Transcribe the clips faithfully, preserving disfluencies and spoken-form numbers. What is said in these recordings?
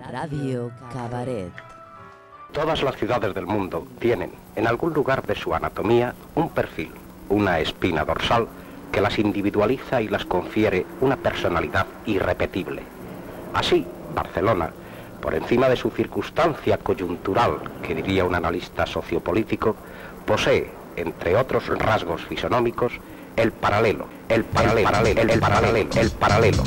Radio Cabaret. Todas las ciudades del mundo tienen, en algún lugar de su anatomía, un perfil, una espina dorsal que las individualiza y las confiere una personalidad irrepetible. Así, Barcelona, por encima de su circunstancia coyuntural, que diría un analista sociopolítico, posee, entre otros rasgos fisonómicos, el paralelo, el paralelo, el paralelo, el paralelo, el paralelo.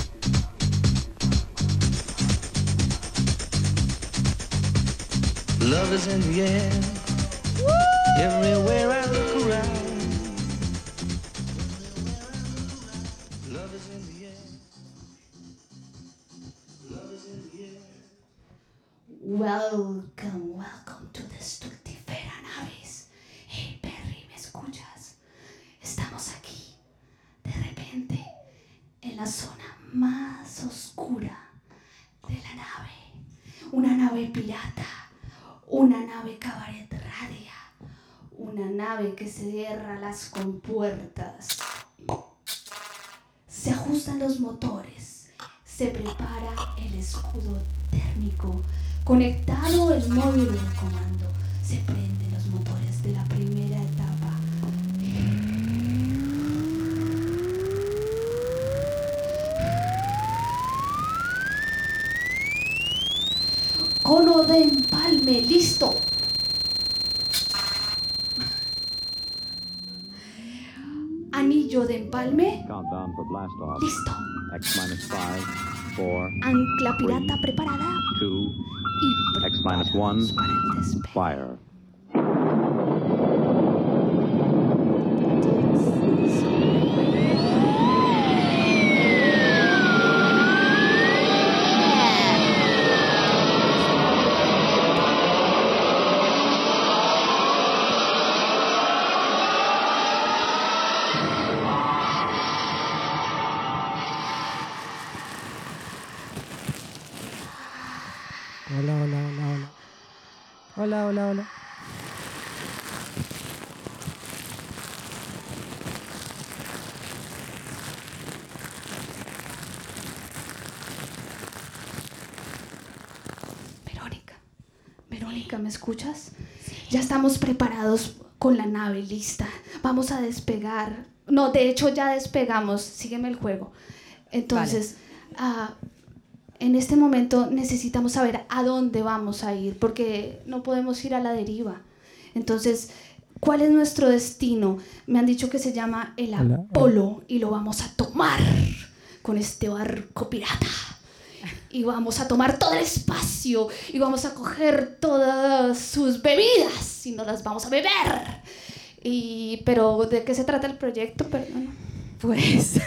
Love is in the air. Woo! Everywhere I look around. Love is in the air. Love is in the air. Welcome, welcome to the Stultifera Navis. Hey Perry, ¿me escuchas? Estamos aquí, de repente, en la zona más oscura de la nave. Una nave pirata. Una nave cabaret radia, una nave que se cierra las compuertas. Se ajustan los motores, se prepara el escudo térmico, conectado el módulo de comando, se prenden los motores de la primera etapa. Cono de empalme, listo. Anillo de empalme. Countdown for blast off. Listo. X minus five, four, Ancla pirata three, preparada. two, Y X minus one, preparados para el despegue. fire. Hola, hola, hola, hola. Hola, hola, hola. Verónica, Verónica, ¿me escuchas? Ya estamos preparados con la nave lista. Vamos a despegar. No, de hecho ya despegamos. Sígueme el juego. Entonces, vale. ah, en este momento necesitamos saber a dónde vamos a ir, porque no podemos ir a la deriva. Entonces, ¿cuál es nuestro destino? Me han dicho que se llama el Hola, Apolo hola. y lo vamos a tomar con este barco pirata. Y vamos a tomar todo el espacio y vamos a coger todas sus bebidas y nos las vamos a beber. Y, pero, ¿de qué se trata el proyecto? Perdón. Pues...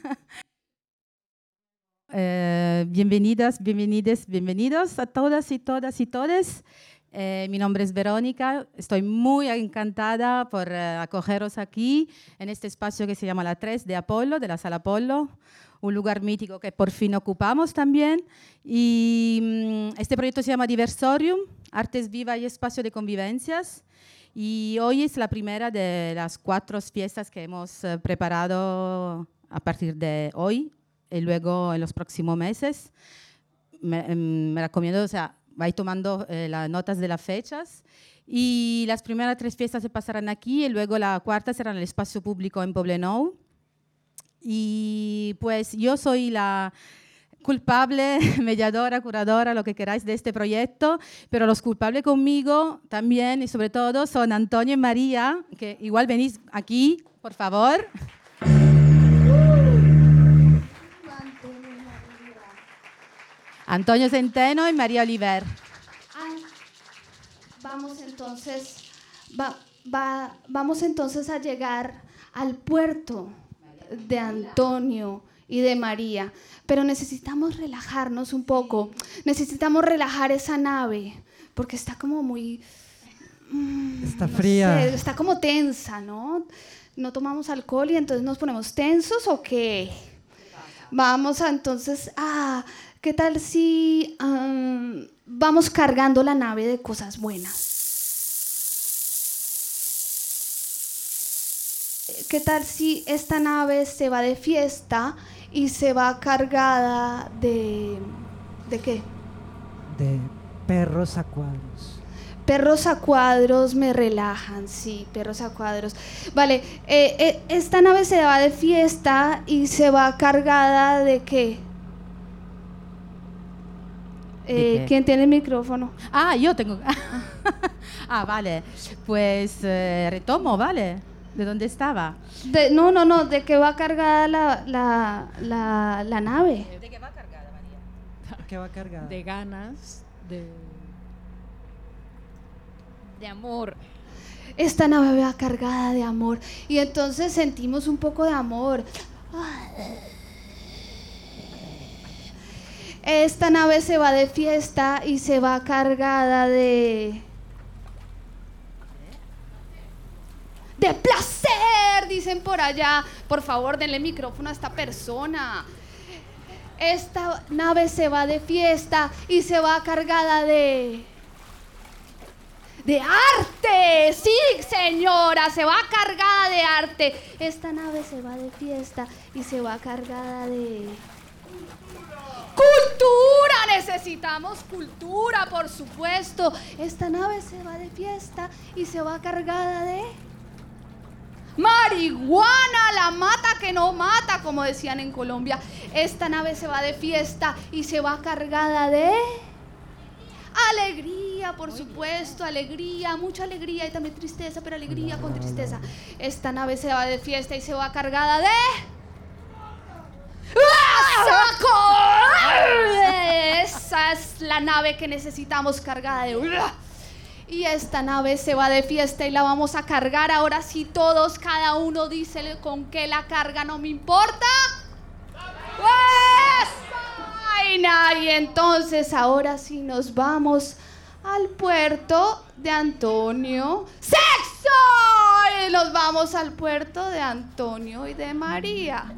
Eh, bienvenidas, bienvenides, bienvenidos a todas y todas y todes. Eh, mi nombre es Verónica, estoy muy encantada por eh, acogeros aquí en este espacio que se llama La tres de Apolo, de la Sala Apolo, un lugar mítico que por fin ocupamos también. Y mm, este proyecto se llama Diversorium, Artes Viva y Espacio de Convivencias. Y hoy es la primera de las cuatro fiestas que hemos eh, preparado a partir de hoy. Y luego en los próximos meses me, me recomiendo, o sea, vais tomando eh, las notas de las fechas y las primeras tres fiestas se pasarán aquí y luego la cuarta será en el espacio público en Poblenou. Y pues yo soy la culpable, mediadora, curadora, lo que queráis de este proyecto, pero los culpables conmigo también y sobre todo son Antonio y María, que igual venís aquí, por favor. Antonio Centeno y María Oliver. Ah, vamos entonces, va, va, vamos entonces a llegar al puerto de Antonio y de María, pero necesitamos relajarnos un poco, necesitamos relajar esa nave, porque está como muy... Mmm, está no fría. sé, está como tensa, ¿no? No tomamos alcohol y entonces nos ponemos tensos, ¿o qué? Vamos a, entonces a... ¿Qué tal si um, vamos cargando la nave de cosas buenas? ¿Qué tal si esta nave se va de fiesta y se va cargada de... ¿De qué? de perros a cuadros. Perros a cuadros me relajan, sí, perros a cuadros. Vale, eh, eh, esta nave se va de fiesta y se va cargada de qué? Eh, qué? ¿Quién tiene el micrófono? Ah, yo tengo. Ah, vale. Pues eh, retomo, ¿vale? ¿De dónde estaba? De, no, no, no, ¿de qué va cargada la, la, la, la nave? ¿De qué va cargada, María? ¿Qué va cargada? De ganas, de, de amor. Esta nave va cargada de amor. Y entonces sentimos un poco de amor. Esta nave se va de fiesta y se va cargada de... ¡de placer! Dicen por allá. Por favor, denle micrófono a esta persona. Esta nave se va de fiesta y se va cargada de... ¡de arte! ¡Sí, señora! Se va cargada de arte. Esta nave se va de fiesta y se va cargada de... ¡cultura! Necesitamos cultura, por supuesto. Esta nave se va de fiesta y se va cargada de... marihuana, la mata que no mata, como decían en Colombia. Esta nave se va de fiesta y se va cargada de... alegría, por supuesto, alegría, mucha alegría y también tristeza, pero alegría con tristeza. Esta nave se va de fiesta y se va cargada de... ¡ah, saco! Esa es la nave que necesitamos, cargada de... y esta nave se va de fiesta y la vamos a cargar. Ahora sí, todos, cada uno dice con qué la carga, no me importa. ¡Esa! Y entonces ahora sí nos vamos al puerto de Antonio. ¡Sexo! Y nos vamos al puerto de Antonio y de María.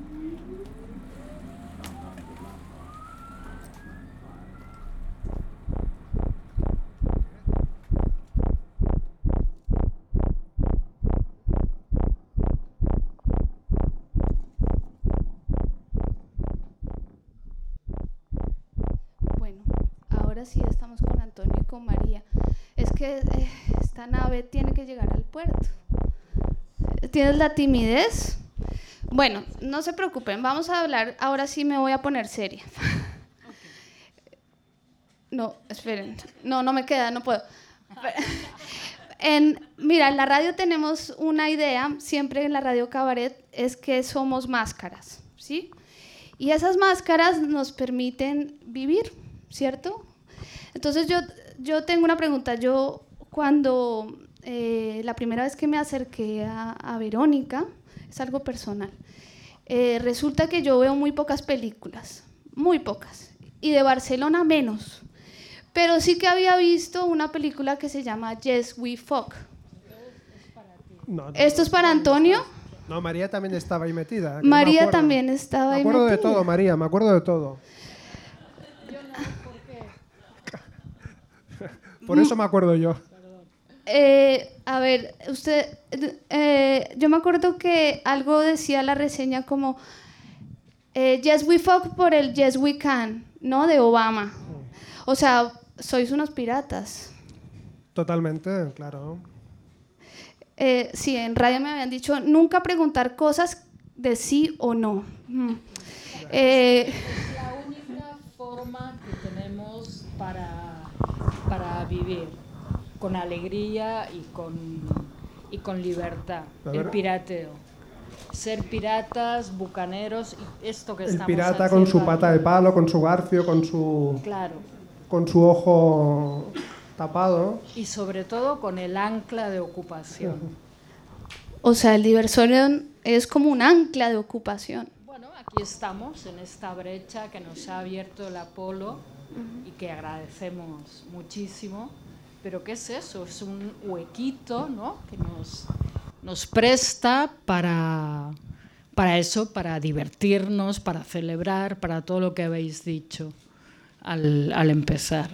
Sí, estamos con Antonio y con María. Es que eh, esta nave tiene que llegar al puerto. ¿Tienes la timidez? Bueno, no se preocupen, vamos a hablar. Ahora sí me voy a poner seria. No, esperen. No, no me queda, no puedo. En, mira, en la radio tenemos una idea, siempre en la radio Cabaret, es que somos máscaras, ¿sí? Y esas máscaras nos permiten vivir, ¿cierto? Entonces yo, yo tengo una pregunta. Yo cuando eh, la primera vez que me acerqué a, a Verónica, es algo personal, eh, resulta que yo veo muy pocas películas, muy pocas, y de Barcelona menos, pero sí que había visto una película que se llama Yes, We Fuck. No, no, ¿Esto es para Antonio? No, María también estaba ahí metida. María también estaba ahí metida. Me acuerdo de todo, María, me acuerdo de todo. Por eso me acuerdo yo. Eh, a ver, usted, eh, yo me acuerdo que algo decía la reseña como eh, Yes We Fuck por el Yes We Can, ¿no? De Obama. O sea, sois unos piratas. Totalmente, claro. Eh, sí, en radio me habían dicho nunca preguntar cosas de sí o no. Mm. Eh, Es la única forma que tenemos para para vivir con alegría y con, y con libertad. El pirateo. Ser piratas, bucaneros, y esto que El estamos pirata con su pata aquí. de palo, con su garfio, con su, Claro. con su ojo tapado. Y sobre todo con el ancla de ocupación. o sea, el diversorio es como un ancla de ocupación. Bueno, aquí estamos en esta brecha que nos ha abierto el Apolo y que agradecemos muchísimo, pero ¿qué es eso? Es un huequito, ¿no? Que nos, nos presta para, para eso, para divertirnos, para celebrar, para todo lo que habéis dicho al, al empezar.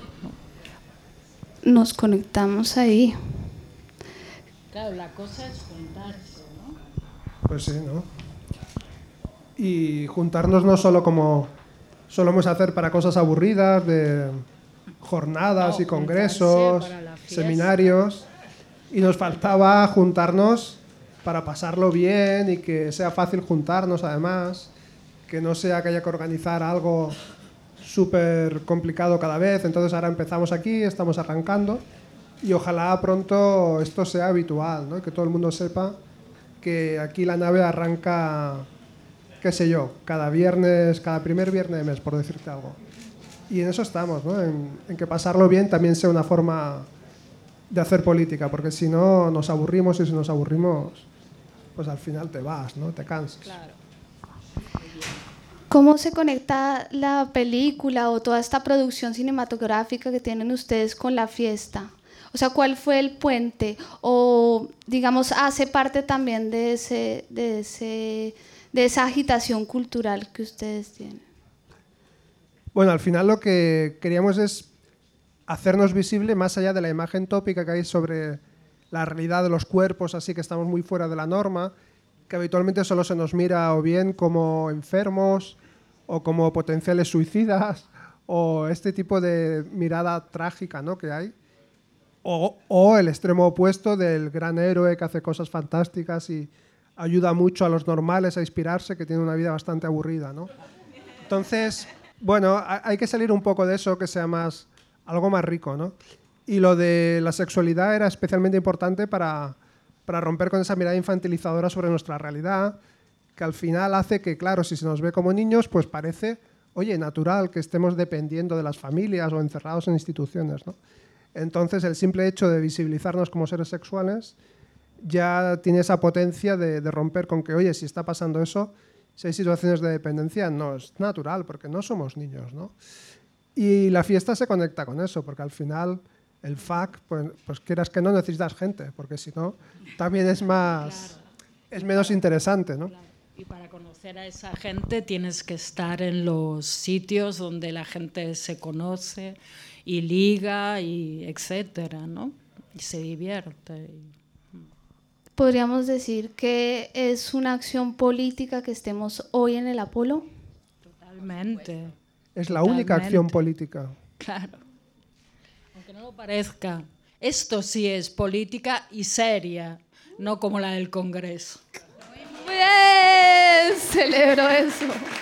Nos conectamos ahí. Claro, la cosa es juntarse, ¿no? Pues sí, ¿no? Y juntarnos no solo como solemos hacer para cosas aburridas, de jornadas No, y congresos, juntarse para la fiesta. seminarios, y nos faltaba juntarnos para pasarlo bien y que sea fácil juntarnos además, que no sea que haya que organizar algo súper complicado cada vez. Entonces ahora empezamos aquí, estamos arrancando y ojalá pronto esto sea habitual, ¿no? Que todo el mundo sepa que aquí la nave arranca, qué sé yo, cada viernes, cada primer viernes de mes, por decirte algo. Y en eso estamos, ¿no? En, en que pasarlo bien también sea una forma de hacer política, porque si no nos aburrimos y si nos aburrimos, pues al final te vas, ¿no? Te cansas. Claro. ¿Cómo se conecta la película o toda esta producción cinematográfica que tienen ustedes con la fiesta? O sea, ¿cuál fue el puente? O, digamos, hace parte también de, ese, de, ese, de esa agitación cultural que ustedes tienen. Bueno, al final lo que queríamos es hacernos visible más allá de la imagen tópica que hay sobre la realidad de los cuerpos, así que estamos muy fuera de la norma, que habitualmente solo se nos mira o bien como enfermos o como potenciales suicidas o este tipo de mirada trágica, ¿no? que hay. O, o el extremo opuesto del gran héroe que hace cosas fantásticas y ayuda mucho a los normales a inspirarse, que tiene una vida bastante aburrida, ¿no? Entonces, bueno, hay que salir un poco de eso, que sea más, algo más rico, ¿no? Y lo de la sexualidad era especialmente importante para, para romper con esa mirada infantilizadora sobre nuestra realidad, que al final hace que, claro, si se nos ve como niños, pues parece, oye, natural que estemos dependiendo de las familias o encerrados en instituciones, ¿no? Entonces, el simple hecho de visibilizarnos como seres sexuales ya tiene esa potencia de, de romper con que, oye, si está pasando eso, si hay situaciones de dependencia, no, es natural, porque no somos niños, ¿no? Y la fiesta se conecta con eso, porque al final el F A C, pues, pues quieras que no, necesitas gente, porque si no, también es más, claro, es menos interesante, ¿no? Claro. Y para conocer a esa gente tienes que estar en los sitios donde la gente se conoce y liga, y etcétera, ¿no? Y se divierte. ¿Podríamos decir que es una acción política que estemos hoy en el Apolo? Totalmente. Es la Totalmente. única acción política. Claro. Aunque no lo parezca. Esto sí es política y seria, no como la del Congreso. Muy bien, celebro eso.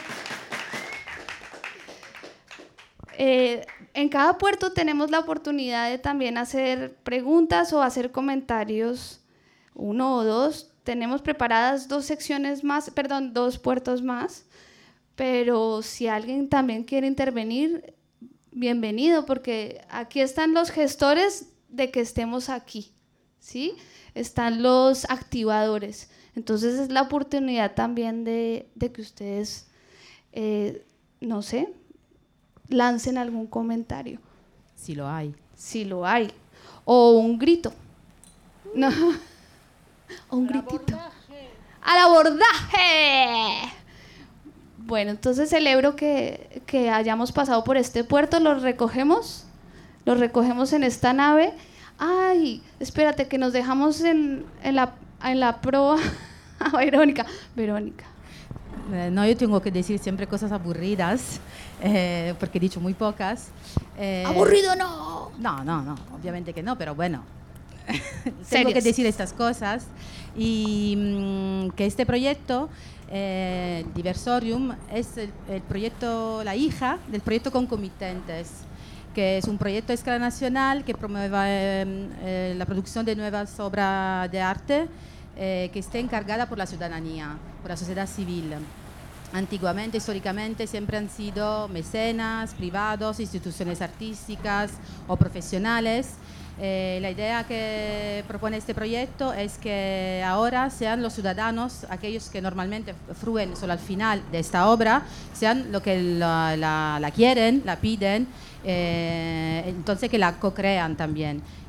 Eh, en cada puerto tenemos la oportunidad de también hacer preguntas o hacer comentarios, uno o dos. Tenemos preparadas dos secciones más, perdón, dos puertos más, pero si alguien también quiere intervenir, bienvenido, porque aquí están los gestores de que estemos aquí, ¿sí? Están los activadores. Entonces es la oportunidad también de, de que ustedes, eh, no sé, lancen algún comentario. Si lo hay. Si lo hay. O un grito. No. O un gritito. ¡Al abordaje! Bueno, entonces celebro que, que hayamos pasado por este puerto. Los recogemos. Los recogemos en esta nave. Ay, espérate, que nos dejamos en, en, la, en la proa a Verónica. Verónica. Eh, no, yo tengo que decir siempre cosas aburridas, eh, porque he dicho muy pocas. Eh, ¡Aburrido no! No, no, no, obviamente que no, pero bueno. Tengo Serios. que decir estas cosas. Y mmm, que este proyecto, eh, Diversorium, es el, el proyecto, la hija del proyecto Concomitentes, que es un proyecto a escala nacional que promueve eh, eh, la producción de nuevas obras de arte eh, que esté encargada por la ciudadanía, por la sociedad civil. Antiguamente, históricamente, siempre han sido mecenas, privados, instituciones artísticas o profesionales. Eh, la idea que propone este proyecto es que ahora sean los ciudadanos, aquellos que normalmente fruen solo al final de esta obra, sean los que la, la, la quieren, la piden, eh, entonces que la co-crean también.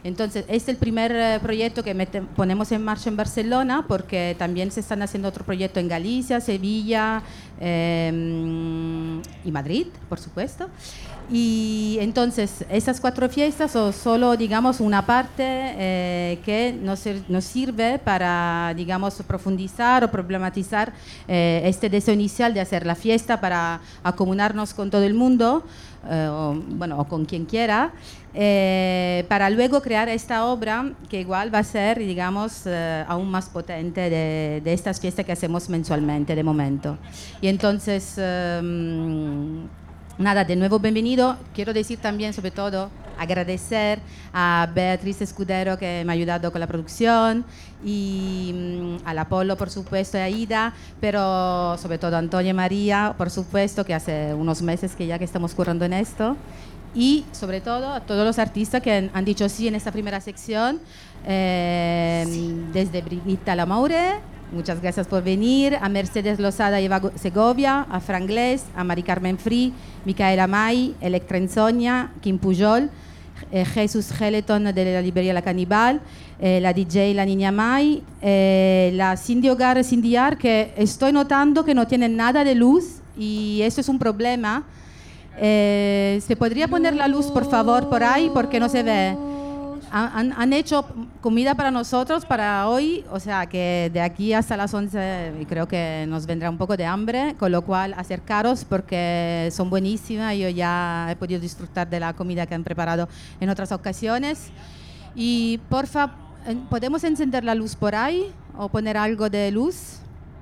Entonces, este es el primer eh, proyecto que mete, ponemos en marcha en Barcelona, porque también se están haciendo otro proyecto en Galicia, Sevilla eh, y Madrid, por supuesto. Y entonces, esas cuatro fiestas son solo, digamos, una parte eh, que nos, nos sirve para, digamos, profundizar o problematizar eh, este deseo inicial de hacer la fiesta para acomunarnos con todo el mundo, eh, o, bueno, o con quien quiera, eh, para luego crear esta obra que igual va a ser, digamos, eh, aún más potente de, de estas fiestas que hacemos mensualmente de momento. Y entonces... Eh, Nada, de nuevo bienvenido. Quiero decir también, sobre todo, agradecer a Beatriz Escudero, que me ha ayudado con la producción, y mm, al Apolo, por supuesto, y a Ida, pero sobre todo a Antonia y María, por supuesto, que hace unos meses que ya que estamos currando en esto, y sobre todo a todos los artistas que han, han dicho sí en esta primera sección, eh, sí. Desde Brigitta Lamaure. Muchas gracias por venir, a Mercedes Lozada y Eva Segovia, a Fran Glés, a Mari Carmen Free, Micaela May, Electra Insomnia, Kim Pujol, eh, Jesús Geleton de la librería La Canibal, eh, la D J La Niña May, eh, la Cindy Hogar Cindy Ar, que estoy notando que no tienen nada de luz y eso es un problema. Eh, ¿Se podría poner la luz, por favor, por ahí? Porque no se ve. Han, han hecho comida para nosotros para hoy, o sea que de aquí hasta las once creo que nos vendrá un poco de hambre, con lo cual acercaros porque son buenísimas. Yo ya he podido disfrutar de la comida que han preparado en otras ocasiones. Y porfa, ¿podemos encender la luz por ahí o poner algo de luz?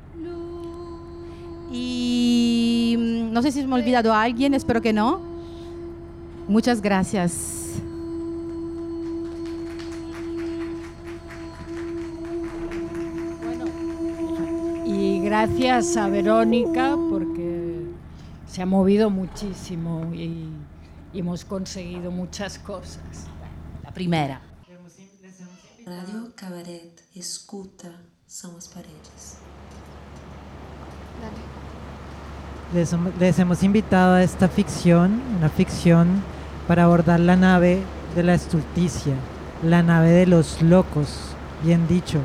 Y no sé si me he olvidado a alguien, espero que no. Muchas gracias. Y gracias a Verónica porque se ha movido muchísimo y, y hemos conseguido muchas cosas. La primera. Radio Cabaret, escuta, son las paredes. Les, les hemos invitado a esta ficción, una ficción para abordar la nave de la estulticia, la nave de los locos, bien dicho.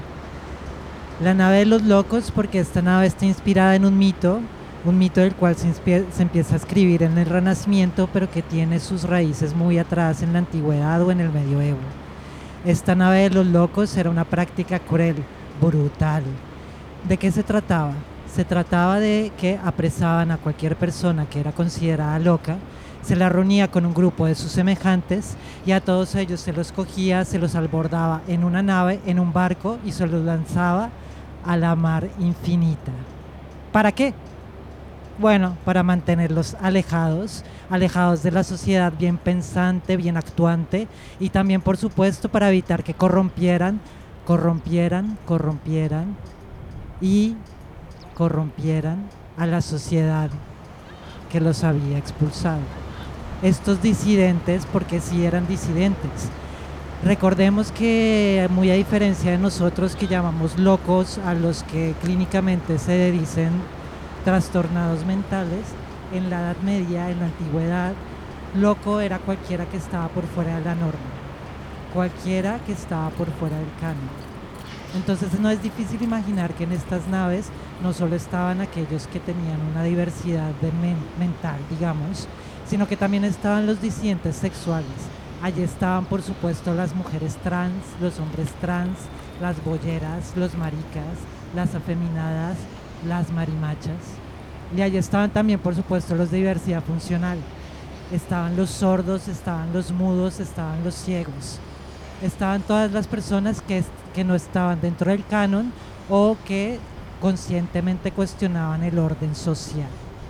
La nave de los locos porque esta nave está inspirada en un mito, un mito del cual se, se empieza a escribir en el Renacimiento, pero que tiene sus raíces muy atrás en la antigüedad o en el medioevo. Esta nave de los locos era una práctica cruel, brutal. ¿De qué se trataba? Se trataba de que apresaban a cualquier persona que era considerada loca, se la reunía con un grupo de sus semejantes y a todos ellos se los cogía, se los abordaba en una nave, en un barco y se los lanzaba a la mar infinita. ¿Para qué? Bueno, para mantenerlos alejados, alejados de la sociedad bien pensante, bien actuante y también, por supuesto, para evitar que corrompieran, corrompieran, corrompieran y corrompieran a la sociedad que los había expulsado. Estos disidentes, porque sí eran disidentes. Recordemos que, muy a diferencia de nosotros que llamamos locos a los que clínicamente se dicen trastornados mentales, en la Edad Media, en la Antigüedad, loco era cualquiera que estaba por fuera de la norma, cualquiera que estaba por fuera del canon. Entonces no es difícil imaginar que en estas naves no solo estaban aquellos que tenían una diversidad de men mental, digamos, sino que también estaban los disidentes sexuales. Allí estaban, por supuesto, las mujeres trans, los hombres trans, las bolleras, los maricas, las afeminadas, las marimachas. Y allí estaban también, por supuesto, los de diversidad funcional. Estaban los sordos, estaban los mudos, estaban los ciegos. Estaban todas las personas que, que no estaban dentro del canon o que conscientemente cuestionaban el orden social.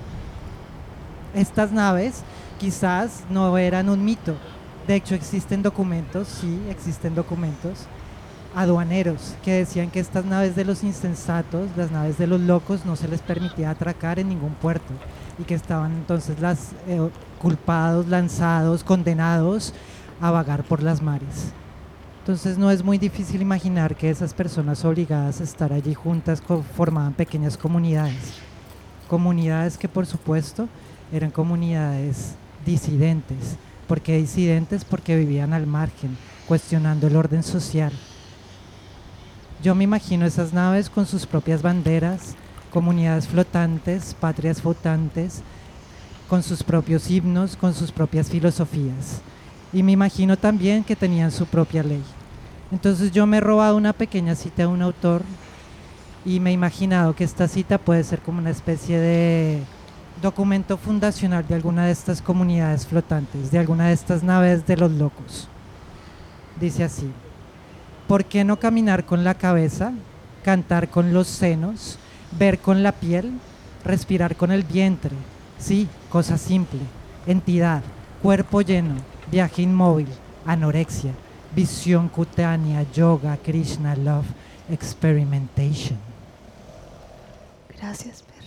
Estas naves quizás no eran un mito. De hecho, existen documentos, sí, existen documentos aduaneros que decían que estas naves de los insensatos, las naves de los locos, no se les permitía atracar en ningún puerto y que estaban entonces las, eh, culpados, lanzados, condenados a vagar por las mares. Entonces no es muy difícil imaginar que esas personas obligadas a estar allí juntas formaban pequeñas comunidades, comunidades que por supuesto eran comunidades disidentes. ¿Por qué disidentes? Porque vivían al margen, cuestionando el orden social. Yo me imagino esas naves con sus propias banderas, comunidades flotantes, patrias flotantes, con sus propios himnos, con sus propias filosofías. Y me imagino también que tenían su propia ley. Entonces yo me he robado una pequeña cita de un autor y me he imaginado que esta cita puede ser como una especie de documento fundacional de alguna de estas comunidades flotantes, de alguna de estas naves de los locos. Dice así: ¿por qué no caminar con la cabeza, cantar con los senos, ver con la piel, respirar con el vientre? Sí, cosa simple, entidad, cuerpo lleno, viaje inmóvil, anorexia, visión cutánea, yoga, Krishna, love, experimentation. Gracias, Perry.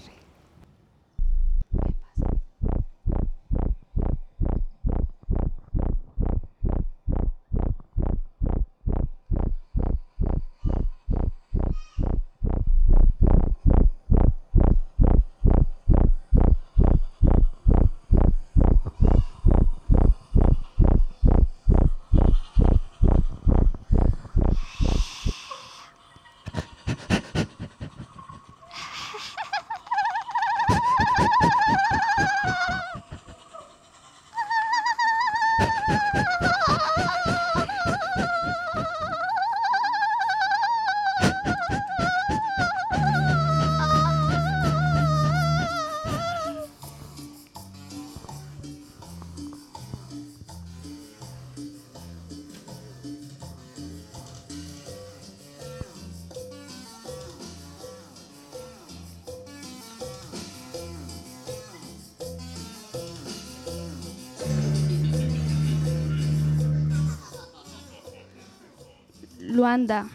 Luanda,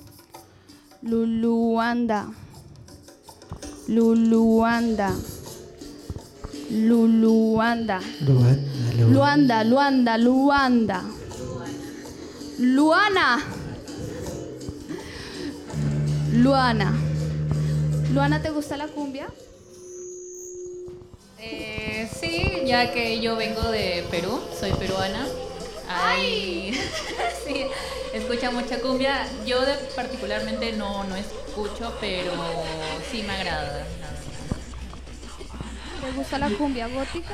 Luluanda, Luluanda, Luluanda, Luanda, Luanda, Luanda, Luana, Luana. Luana, ¿te gusta la cumbia? Eh, sí, ya que yo vengo de Perú, soy peruana. Ay, sí, escucha mucha cumbia. Yo de, particularmente no, no escucho, pero sí me agrada. ¿Te gusta la cumbia gótica?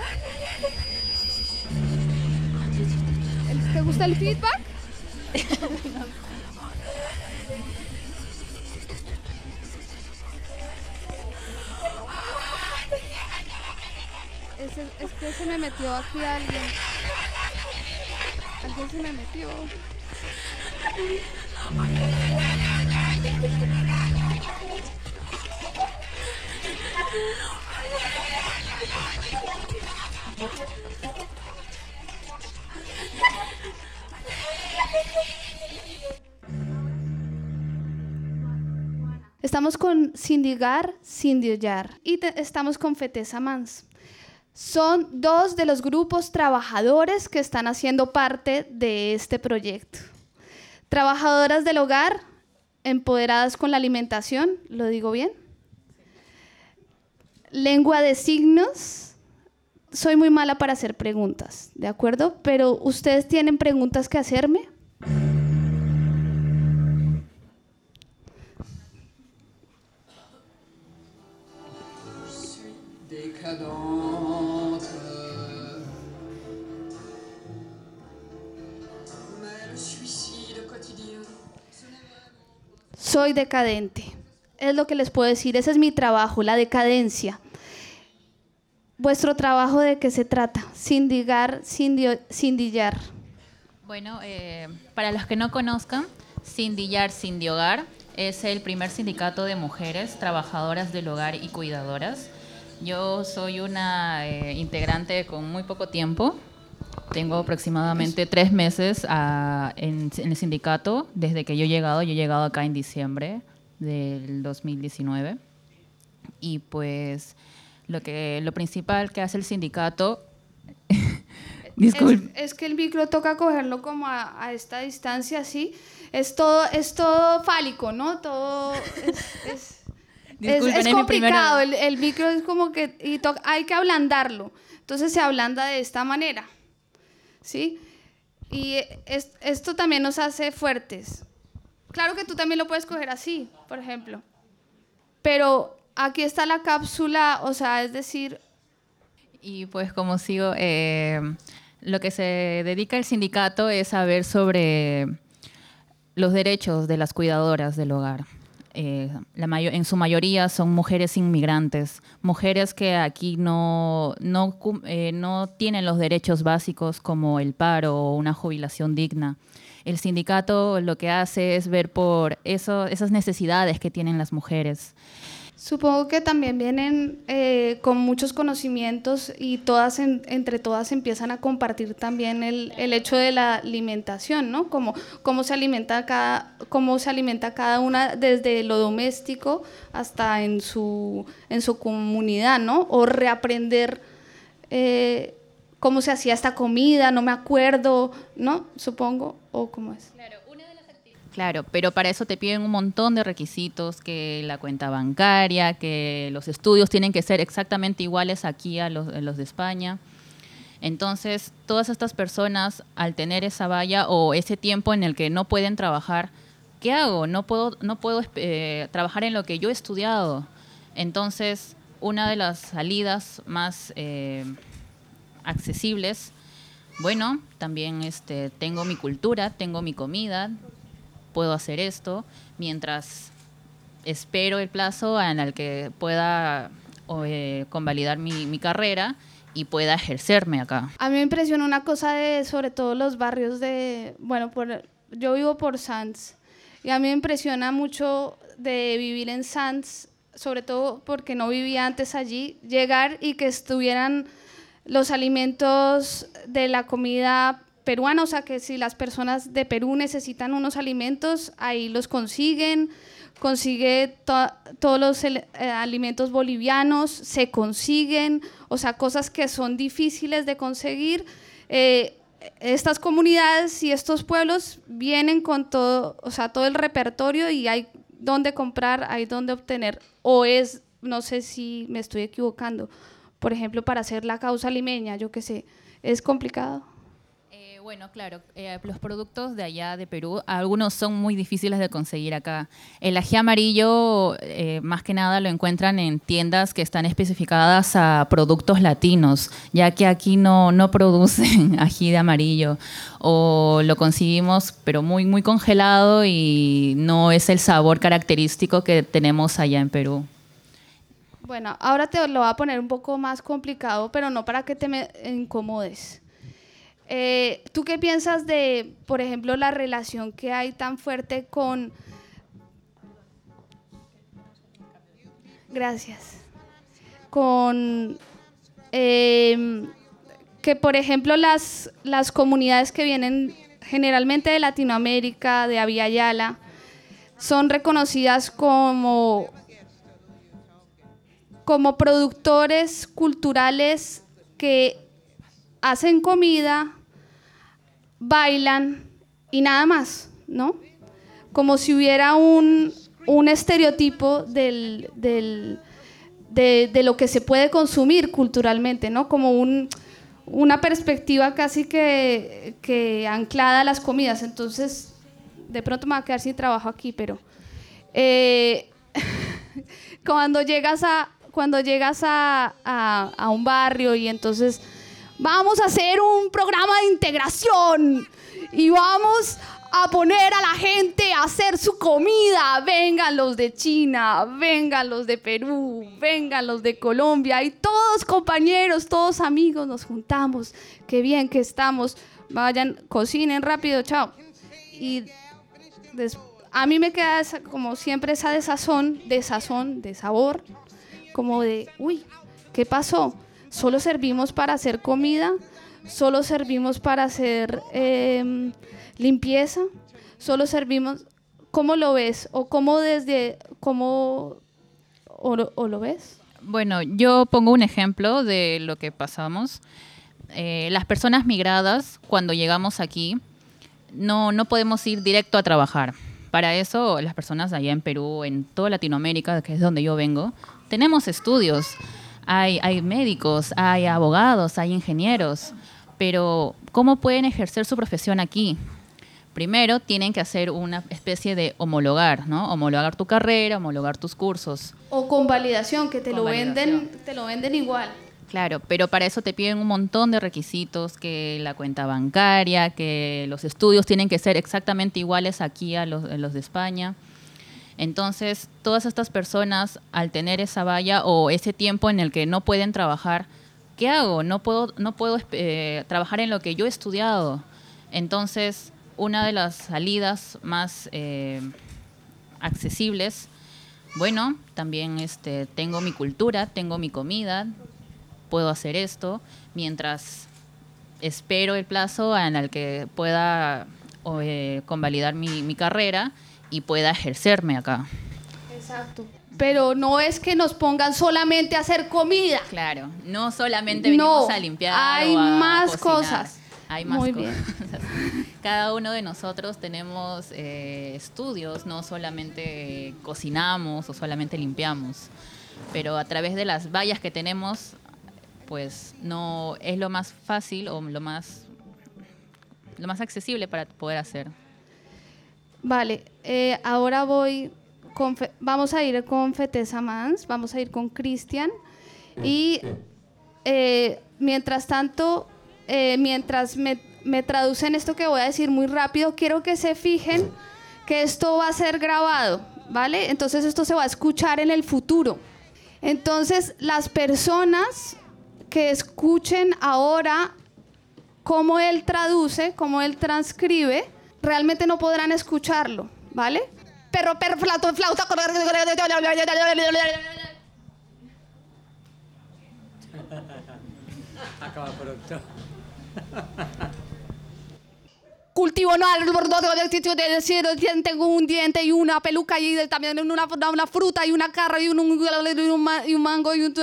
¿Te gusta el feedback? Es, es que se me metió aquí alguien. Alguien se me metió. Estamos con Sindigar, Sindiollar y te, estamos con Fetesa Mans. Son dos de los grupos trabajadores que están haciendo parte de este proyecto. Trabajadoras del hogar, empoderadas con la alimentación, ¿lo digo bien? Lengua de signos. Soy muy mala para hacer preguntas, ¿de acuerdo? Pero ¿ustedes tienen preguntas que hacerme? Soy decadente, es lo que les puedo decir, ese es mi trabajo, la decadencia. ¿Vuestro trabajo de qué se trata? Sindigar, sindio, sindillar. Bueno, eh, para los que no conozcan, Sindillar, Sindiogar es el primer sindicato de mujeres trabajadoras del hogar y cuidadoras. Yo soy una eh, integrante con muy poco tiempo. Tengo aproximadamente tres meses a, en, en el sindicato desde que yo he llegado. Yo he llegado acá en diciembre del dos mil diecinueve. Y pues lo, que, lo principal que hace el sindicato... Disculpe. Es, es que el micro toca cogerlo como a, a esta distancia, así. Es todo, es todo fálico, ¿no? Todo es... es Disculpen, es, es es complicado, mi primera... el, el micro es como que y to, hay que ablandarlo, entonces se ablanda de esta manera, ¿sí? Y es, esto también nos hace fuertes. Claro que tú también lo puedes coger así, por ejemplo. Pero aquí está la cápsula, o sea, es decir... Y pues como sigo, eh, lo que se dedica el sindicato es saber sobre los derechos de las cuidadoras del hogar. Eh, la mayor, en su mayoría son mujeres inmigrantes, mujeres que aquí no, no, eh, no tienen los derechos básicos como el paro o una jubilación digna. El sindicato lo que hace es ver por eso, esas necesidades que tienen las mujeres. Supongo que también vienen eh, con muchos conocimientos y todas en, entre todas empiezan a compartir también el, el hecho de la alimentación, ¿no? Cómo, cómo se alimenta cada, cómo se alimenta cada una desde lo doméstico hasta en su, en su comunidad, ¿no? O reaprender eh, cómo se hacía esta comida, no me acuerdo, ¿no? Supongo, o cómo es. Claro. Claro, pero para eso te piden un montón de requisitos, que la cuenta bancaria, que los estudios tienen que ser exactamente iguales aquí a los, a los de España. Entonces, todas estas personas, al tener esa valla o ese tiempo en el que no pueden trabajar, ¿qué hago? No puedo, no puedo eh, trabajar en lo que yo he estudiado. Entonces, una de las salidas más eh, accesibles, bueno, también este, tengo mi cultura, tengo mi comida, puedo hacer esto, mientras espero el plazo en el que pueda eh, convalidar mi, mi carrera y pueda ejercerme acá. A mí me impresiona una cosa de, sobre todo los barrios de, bueno, por, yo vivo por Sanz, y a mí me impresiona mucho de vivir en Sanz, sobre todo porque no vivía antes allí, llegar y que estuvieran los alimentos de la comida peruana, o sea que si las personas de Perú necesitan unos alimentos, ahí los consiguen, consigue to todos los eh, alimentos bolivianos, se consiguen, o sea, cosas que son difíciles de conseguir. Eh, estas comunidades y estos pueblos vienen con todo, o sea, todo el repertorio y hay dónde comprar, hay dónde obtener, o es, no sé si me estoy equivocando, por ejemplo, para hacer la causa limeña, yo qué sé, es complicado. Bueno, claro, eh, los productos de allá de Perú, algunos son muy difíciles de conseguir acá. El ají amarillo, eh, más que nada, lo encuentran en tiendas que están especificadas a productos latinos, ya que aquí no, no producen ají de amarillo. O lo conseguimos, pero muy, muy congelado y no es el sabor característico que tenemos allá en Perú. Bueno, ahora te lo voy a poner un poco más complicado, pero no para que te me incomodes. Eh, ¿Tú qué piensas de, por ejemplo, la relación que hay tan fuerte con... Gracias. Con... Eh, que, por ejemplo, las, las comunidades que vienen generalmente de Latinoamérica, de Abya Yala, son reconocidas como, como productores culturales que hacen comida, bailan y nada más, ¿no? Como si hubiera un, un estereotipo del, del, de, de lo que se puede consumir culturalmente, ¿no? Como un, una perspectiva casi que, que anclada a las comidas. Entonces, de pronto me voy a quedar sin trabajo aquí, pero eh, cuando llegas a, cuando llegas a, a, a un barrio y entonces... Vamos a hacer un programa de integración y vamos a poner a la gente a hacer su comida. Vengan los de China, vengan los de Perú, vengan los de Colombia y todos compañeros, todos amigos nos juntamos. Qué bien que estamos. Vayan, cocinen rápido, chao. Y a mí me queda esa, como siempre esa desazón, desazón, de sabor, como de, uy, ¿qué pasó? Solo servimos para hacer comida, solo servimos para hacer eh, limpieza, solo servimos, ¿cómo lo ves? ¿O cómo desde, cómo, o, o lo ves? Bueno, yo pongo un ejemplo de lo que pasamos. Eh, las personas migradas, cuando llegamos aquí, no, no podemos ir directo a trabajar. Para eso, las personas allá en Perú, en toda Latinoamérica, que es donde yo vengo, tenemos estudios. Hay, hay médicos, hay abogados, hay ingenieros, Pero, ¿cómo pueden ejercer su profesión aquí? Primero, tienen que hacer una especie de homologar, ¿no? Homologar tu carrera, homologar tus cursos. O con validación, que te Con lo validación. venden, te lo venden igual. Claro, pero para eso te piden un montón de requisitos, que la cuenta bancaria, que los estudios tienen que ser exactamente iguales aquí a los, a los de España. Entonces, todas estas personas, al tener esa valla o ese tiempo en el que no pueden trabajar, ¿qué hago? No puedo, no puedo eh, trabajar en lo que yo he estudiado. Entonces, una de las salidas más eh, accesibles, bueno, también este, tengo mi cultura, tengo mi comida, puedo hacer esto, mientras espero el plazo en el que pueda o, eh, convalidar mi, mi carrera y pueda ejercerme acá. Exacto. Pero no es que nos pongan solamente a hacer comida. Claro, no solamente venimos No, a limpiar hay o a más cocinar. cosas. Hay más Muy cosas. bien. Cada uno de nosotros tenemos eh, estudios, no solamente cocinamos o solamente limpiamos, pero a través de las vallas que tenemos, pues no es lo más fácil o lo más, lo más accesible para poder hacer. Vale, eh, ahora voy, con Fe- vamos a ir con Fetesa Mans, vamos a ir con Cristian y eh, mientras tanto, eh, mientras me, me traducen esto que voy a decir muy rápido, quiero que se fijen que esto va a ser grabado, ¿vale? Entonces esto se va a escuchar en el futuro. Entonces las personas que escuchen ahora cómo él traduce, cómo él transcribe, realmente no podrán escucharlo, ¿vale? Perro, perro, flauta, flauta. Acaba pronto. Cultivo un árbol, tengo un diente y una peluca y también una, una fruta y una carra y un, un, un, y un mango y un...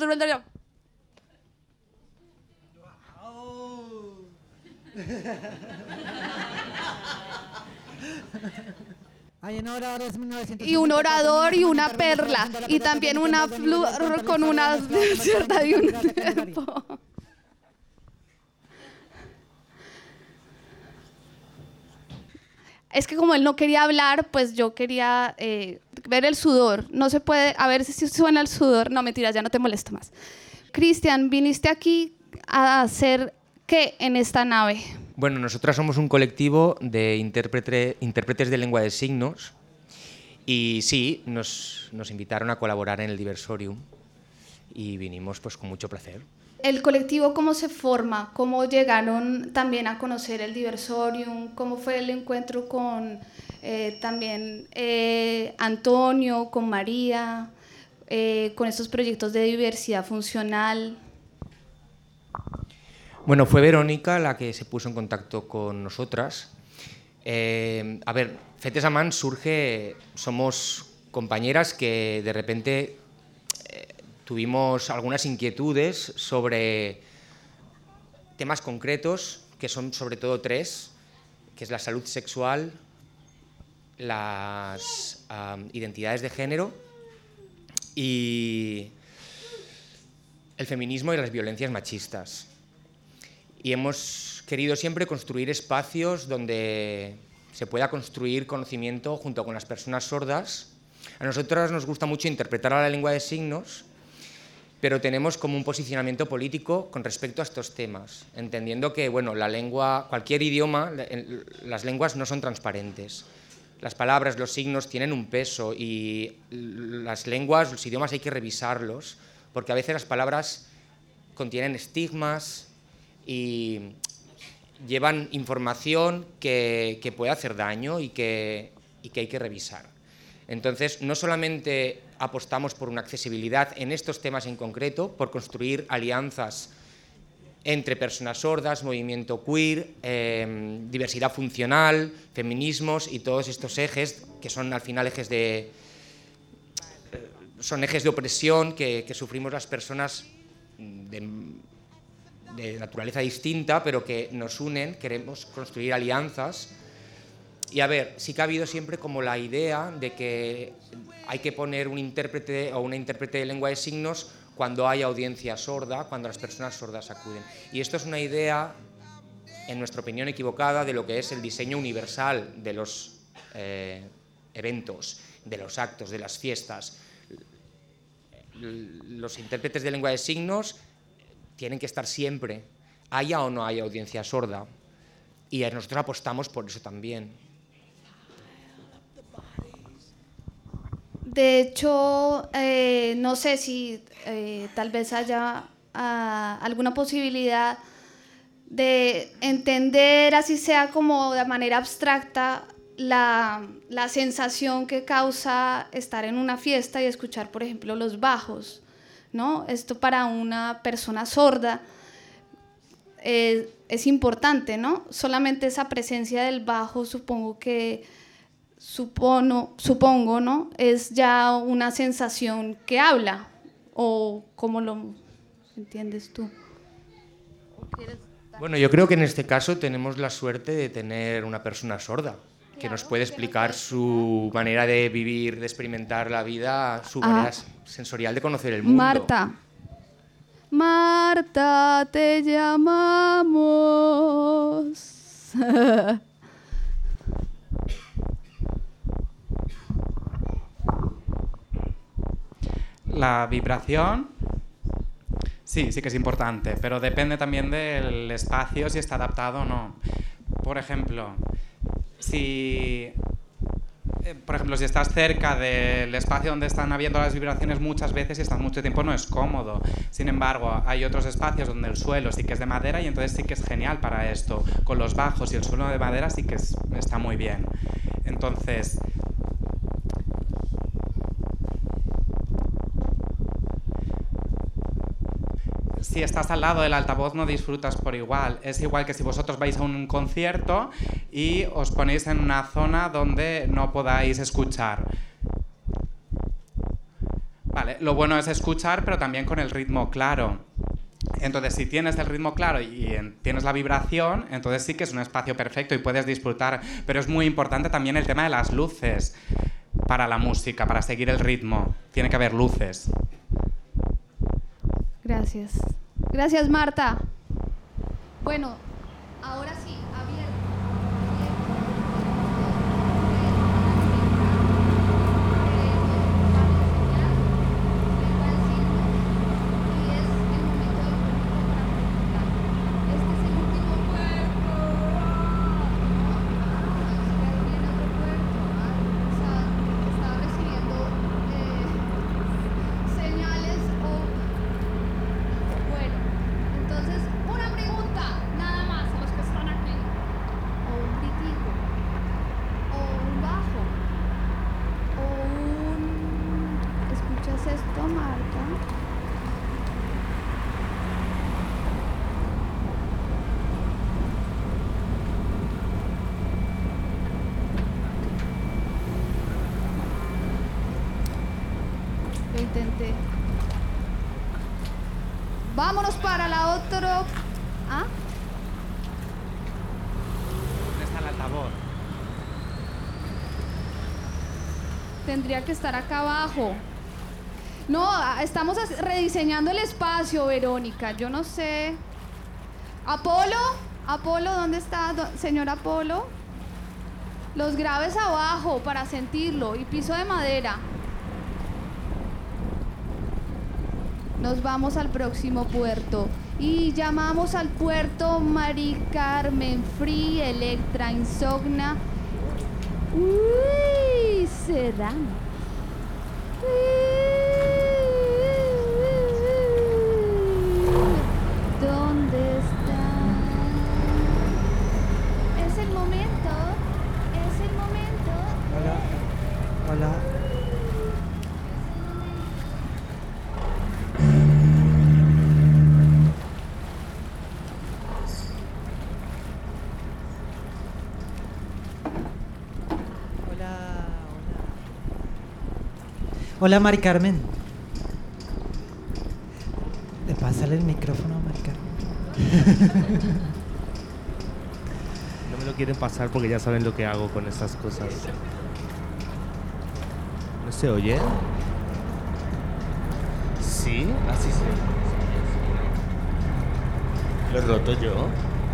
Y un orador y una perla y también una flor con una cierta y un tiempo. Es que como él no quería hablar, pues yo quería eh, ver el sudor. No se puede, a ver si suena el sudor. No, mentiras, ya no te molesto más. Cristian, viniste aquí a hacer ¿qué en esta nave? Bueno, nosotras somos un colectivo de intérprete, intérpretes de lengua de signos y sí, nos, nos invitaron a colaborar en el Diversorium y vinimos pues con mucho placer. ¿El colectivo cómo se forma? ¿Cómo llegaron también a conocer el Diversorium? ¿Cómo fue el encuentro con eh, también eh, Antonio, con María, eh, con estos proyectos de diversidad funcional? Bueno, fue Verónica la que se puso en contacto con nosotras. Eh, a ver, Fetesa Mans surge, somos compañeras que de repente eh, tuvimos algunas inquietudes sobre temas concretos, que son sobre todo tres, que es la salud sexual, las um, identidades de género y el feminismo y las violencias machistas. Y hemos querido siempre construir espacios donde se pueda construir conocimiento junto con las personas sordas. A nosotras nos gusta mucho interpretar a la lengua de signos, pero tenemos como un posicionamiento político con respecto a estos temas, entendiendo que bueno, la lengua, cualquier idioma, las lenguas no son transparentes. Las palabras, los signos tienen un peso y las lenguas, los idiomas hay que revisarlos, porque a veces las palabras contienen estigmas y llevan información que, que puede hacer daño y que, y que hay que revisar. Entonces, no solamente apostamos por una accesibilidad en estos temas en concreto, por construir alianzas entre personas sordas, movimiento queer, eh, diversidad funcional, feminismos y todos estos ejes que son al final ejes de, son ejes de opresión que, que sufrimos las personas de, de naturaleza distinta, pero que nos unen, queremos construir alianzas. Y a ver, sí que ha habido siempre como la idea de que hay que poner un intérprete o una intérprete de lengua de signos cuando hay audiencia sorda, cuando las personas sordas acuden. Y esto es una idea, en nuestra opinión, equivocada de lo que es el diseño universal de los eh, eventos, de los actos, de las fiestas. Los intérpretes de lengua de signos tienen que estar siempre, haya o no haya audiencia sorda. Y nosotros apostamos por eso también. De hecho, eh, no sé si eh, tal vez haya ah, alguna posibilidad de entender, así sea como de manera abstracta, la, la sensación que causa estar en una fiesta y escuchar, por ejemplo, los bajos, ¿no? Esto para una persona sorda eh, es importante, ¿no? Solamente esa presencia del bajo, supongo que Supono, supongo, ¿no? Es ya una sensación que habla, o ¿cómo lo entiendes tú? Bueno, yo creo que en este caso tenemos la suerte de tener una persona sorda que nos puede explicar su manera de vivir, de experimentar la vida, su Ah. manera sensorial de conocer el mundo. Marta, Marta, te llamamos. La vibración, sí, sí que es importante, pero depende también del espacio, si está adaptado o no. Por ejemplo, si, eh, por ejemplo, si estás cerca del espacio donde están habiendo las vibraciones, muchas veces, si estás mucho tiempo, no es cómodo. Sin embargo, hay otros espacios donde el suelo sí que es de madera y entonces sí que es genial para esto. Con los bajos y el suelo de madera sí que es, está muy bien. Entonces, si estás al lado del altavoz no disfrutas por igual. Es igual que si vosotros vais a un concierto y os ponéis en una zona donde no podáis escuchar. Vale, lo bueno es escuchar, pero también con el ritmo claro. Entonces, si tienes el ritmo claro y en- tienes la vibración, entonces sí que es un espacio perfecto y puedes disfrutar. Pero es muy importante también el tema de las luces para la música, para seguir el ritmo. Tiene que haber luces. Gracias. Gracias, Marta. Bueno, ahora sí, abierto. Señales o bueno, entonces una pregunta nada más a los que están aquí, o un pitico, o un bajo, o un... ¿escuchas esto, Marta? Lo intenté. Vámonos para la otra. ¿Ah? ¿Dónde está el altavoz? Tendría que estar acá abajo. No, a- estamos as- rediseñando el espacio, Verónica. Yo no sé. Apolo, Apolo, ¿dónde está, do- señor Apolo? Los graves abajo para sentirlo y piso de madera. Nos vamos al próximo puerto y llamamos al puerto Mari Carmen Free Electra Insogna. Uy, Serrano. ¿Dónde está? Es el momento, es el momento. Hola. Hola. Hola, Hola, Mari Carmen. ¿Le pásale el micrófono a Mari Carmen? No me lo quieren pasar porque ya saben lo que hago con estas cosas. ¿No se oye? Sí, ¿Sí? Así sí. ¿Lo he roto yo?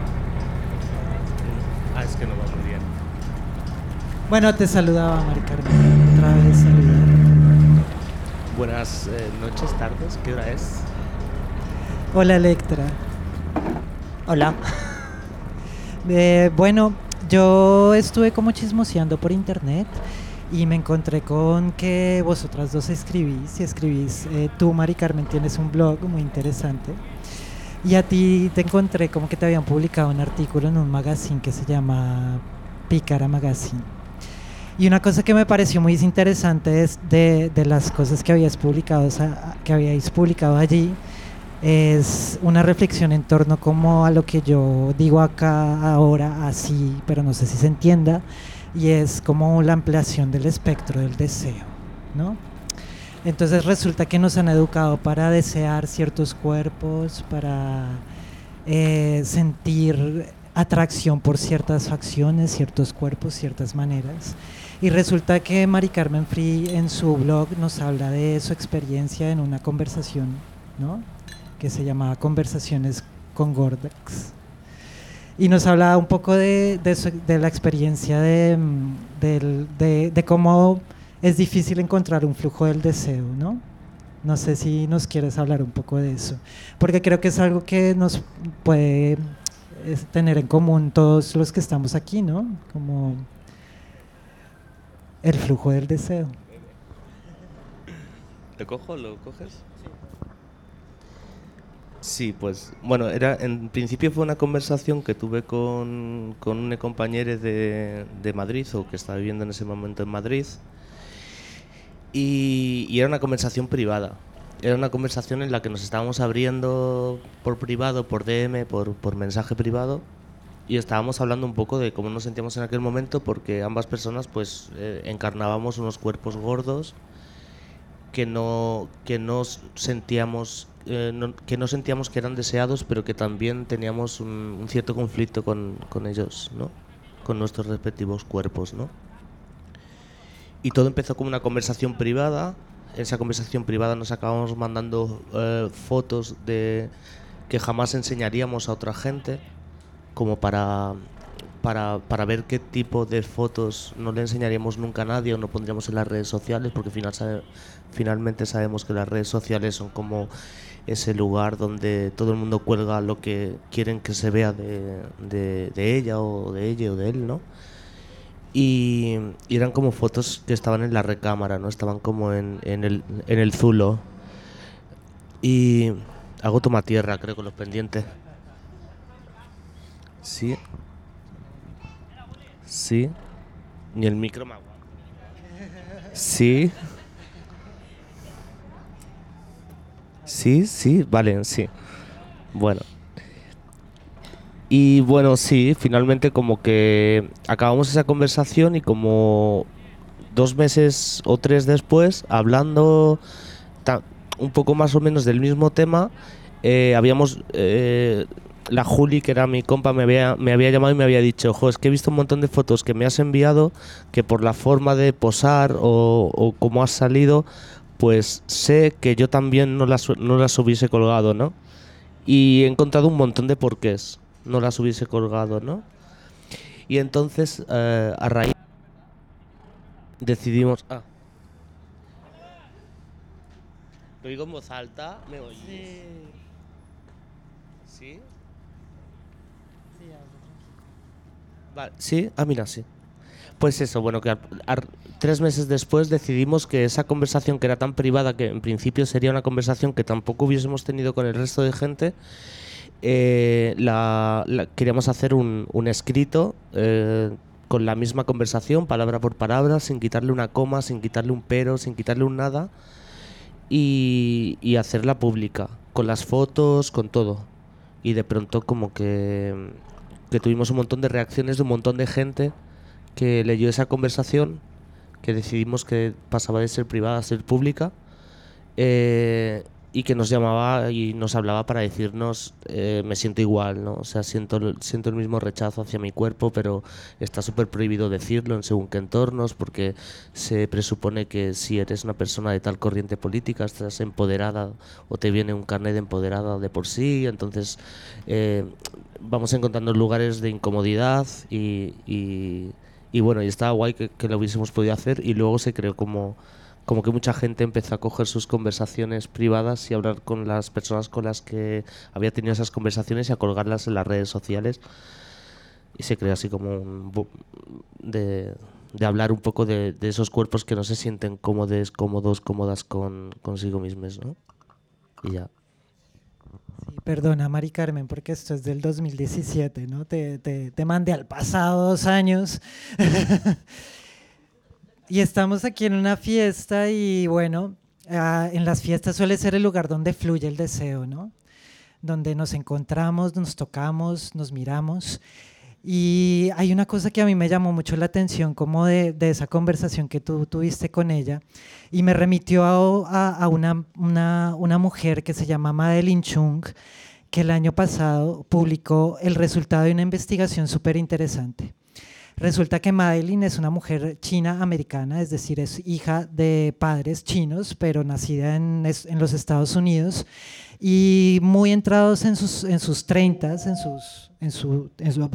Ah, es que no va muy bien. Bueno, te saludaba, Mari Carmen. Otra vez saludar. Buenas eh, noches, tardes. ¿Qué hora es? Hola, Electra. Hola. Eh, bueno, yo estuve como chismoseando por internet y me encontré con que vosotras dos escribís y escribís. Eh, tú, Mari Carmen, tienes un blog muy interesante. Y a ti te encontré como que te habían publicado un artículo en un magazine que se llama Pícara Magazine. Y una cosa que me pareció muy interesante es de, de las cosas que habíais publicado, o sea, que habíais publicado allí, es una reflexión en torno como a lo que yo digo acá ahora así, pero no sé si se entienda, y es como la ampliación del espectro del deseo, ¿no? Entonces resulta que nos han educado para desear ciertos cuerpos, para eh, sentir atracción por ciertas facciones, ciertos cuerpos, ciertas maneras. Y resulta que Mari Carmen Free en su blog nos habla de su experiencia en una conversación, ¿no?, que se llamaba Conversaciones con Gordex. Y nos hablaba un poco de, de, su, de la experiencia de, de, de, de cómo es difícil encontrar un flujo del deseo, ¿no? No sé si nos quieres hablar un poco de eso, porque creo que es algo que nos puede tener en común todos los que estamos aquí, ¿no? Como el flujo del deseo. ¿Lo cojo? ¿Lo coges? Sí, pues, bueno, era, en principio fue una conversación que tuve con, con un compañero de, de Madrid, o que estaba viviendo en ese momento en Madrid, y, y era una conversación privada. Era una conversación en la que nos estábamos abriendo por privado, por D M, por, por mensaje privado, y estábamos hablando un poco de cómo nos sentíamos en aquel momento, porque ambas personas pues eh, encarnábamos unos cuerpos gordos que no, que no sentíamos... Eh, no, que no sentíamos que eran deseados, pero que también teníamos un, un cierto conflicto con, con ellos, ¿no? Con nuestros respectivos cuerpos, ¿no? Y todo empezó como una conversación privada. En esa conversación privada nos acabamos mandando eh, fotos de que jamás enseñaríamos a otra gente, como para, para, para ver qué tipo de fotos no le enseñaríamos nunca a nadie o no pondríamos en las redes sociales, porque final, sabe, finalmente sabemos que las redes sociales son como ese lugar donde todo el mundo cuelga lo que quieren que se vea de, de, de ella o de ella o de él, ¿no? Y, y eran como fotos que estaban en la recámara, ¿no? Estaban como en, en, el, en el zulo. Y hago toma tierra, creo, con los pendientes. Sí. Sí. Ni el micro me aguanta. Sí. Sí, sí, vale, sí. Bueno. Y bueno, sí, finalmente como que acabamos esa conversación y como dos meses o tres después, hablando ta- un poco más o menos del mismo tema, eh, habíamos... Eh, la Juli, que era mi compa, me había, me había llamado y me había dicho: jo, es que he visto un montón de fotos que me has enviado, que por la forma de posar o, o cómo has salido, pues sé que yo también no las, no las hubiese colgado, ¿no? Y he encontrado un montón de porqués no las hubiese colgado, ¿no? Y entonces, eh, a raíz decidimos... Ah. ¿Lo digo en voz alta? ¿Me oyes? Sí. ¿Sí? Vale, ¿sí? Ah, mira, sí. Pues eso, bueno, que a, a, tres meses después decidimos que esa conversación, que era tan privada, que en principio sería una conversación que tampoco hubiésemos tenido con el resto de gente, eh, la, la, queríamos hacer un, un escrito eh, con la misma conversación, palabra por palabra, sin quitarle una coma, sin quitarle un pero, sin quitarle un nada, y, y hacerla pública, con las fotos, con todo. Y de pronto como que, que tuvimos un montón de reacciones de un montón de gente que leyó esa conversación, que decidimos que pasaba de ser privada a ser pública, eh, y que nos llamaba y nos hablaba para decirnos eh, me siento igual, ¿no? O sea, siento, siento el mismo rechazo hacia mi cuerpo, pero está súper prohibido decirlo en según qué entornos, porque se presupone que si eres una persona de tal corriente política estás empoderada o te viene un carnet de empoderada de por sí. Entonces eh, vamos encontrando lugares de incomodidad y, y, y bueno, y estaba guay que, que lo hubiésemos podido hacer, y luego se creó como como que mucha gente empezó a coger sus conversaciones privadas y a hablar con las personas con las que había tenido esas conversaciones y a colgarlas en las redes sociales, y se creó así como un de, de hablar un poco de, de esos cuerpos que no se sienten cómodos, cómodos, cómodas con consigo mismos, ¿no? Y ya. Sí, perdona, Mari Carmen, porque esto es del dos mil diecisiete, ¿no? Te, te, te mandé al pasado dos años. Y estamos aquí en una fiesta y bueno, uh, en las fiestas suele ser el lugar donde fluye el deseo, ¿no? Donde nos encontramos, nos tocamos, nos miramos. Y hay una cosa que a mí me llamó mucho la atención como de, de esa conversación que tú tuviste con ella, y me remitió a, a, a una, una, una mujer que se llama Madeline Chung, que el año pasado publicó el resultado de una investigación súper interesante. Resulta que Madeline es una mujer china-americana, es decir, es hija de padres chinos, pero nacida en, en los Estados Unidos, y muy entrados en sus, en sus treintas, en sus, en su, en su,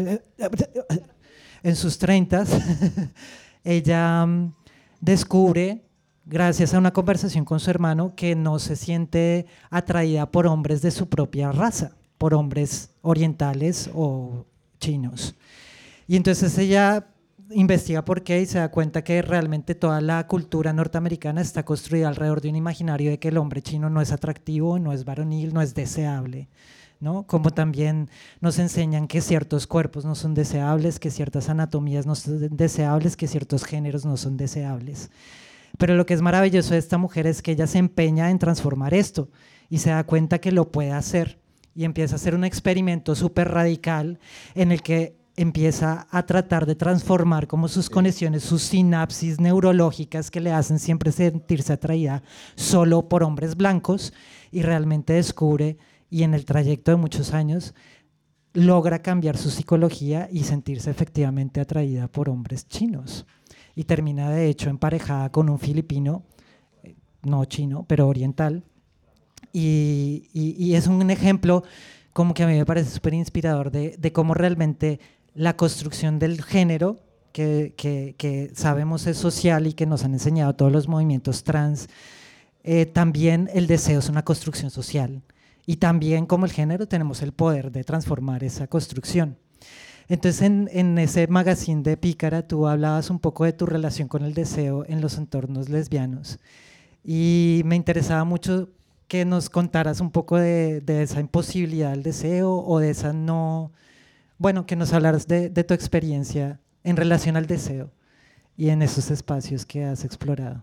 en sus treintas, ella um, descubre, gracias a una conversación con su hermano, que no se siente atraída por hombres de su propia raza, por hombres orientales o chinos. Y entonces ella investiga por qué y se da cuenta que realmente toda la cultura norteamericana está construida alrededor de un imaginario de que el hombre chino no es atractivo, no es varonil, no es deseable, ¿no? Como también nos enseñan que ciertos cuerpos no son deseables, que ciertas anatomías no son deseables, que ciertos géneros no son deseables. Pero lo que es maravilloso de esta mujer es que ella se empeña en transformar esto y se da cuenta que lo puede hacer, y empieza a hacer un experimento súper radical en el que empieza a tratar de transformar como sus conexiones, sus sinapsis neurológicas que le hacen siempre sentirse atraída solo por hombres blancos, y realmente descubre, y en el trayecto de muchos años logra cambiar su psicología y sentirse efectivamente atraída por hombres chinos, y termina de hecho emparejada con un filipino, no chino, pero oriental, y, y, y es un ejemplo como que a mí me parece súper inspirador de, de cómo realmente la construcción del género, que, que, que sabemos es social y que nos han enseñado todos los movimientos trans, eh, también el deseo es una construcción social, y también como el género tenemos el poder de transformar esa construcción. Entonces en, en ese magazine de Pícara tú hablabas un poco de tu relación con el deseo en los entornos lesbianos, y me interesaba mucho que nos contaras un poco de, de esa imposibilidad del deseo, o de esa no... Bueno, que nos hablaras de, de tu experiencia en relación al deseo y en esos espacios que has explorado.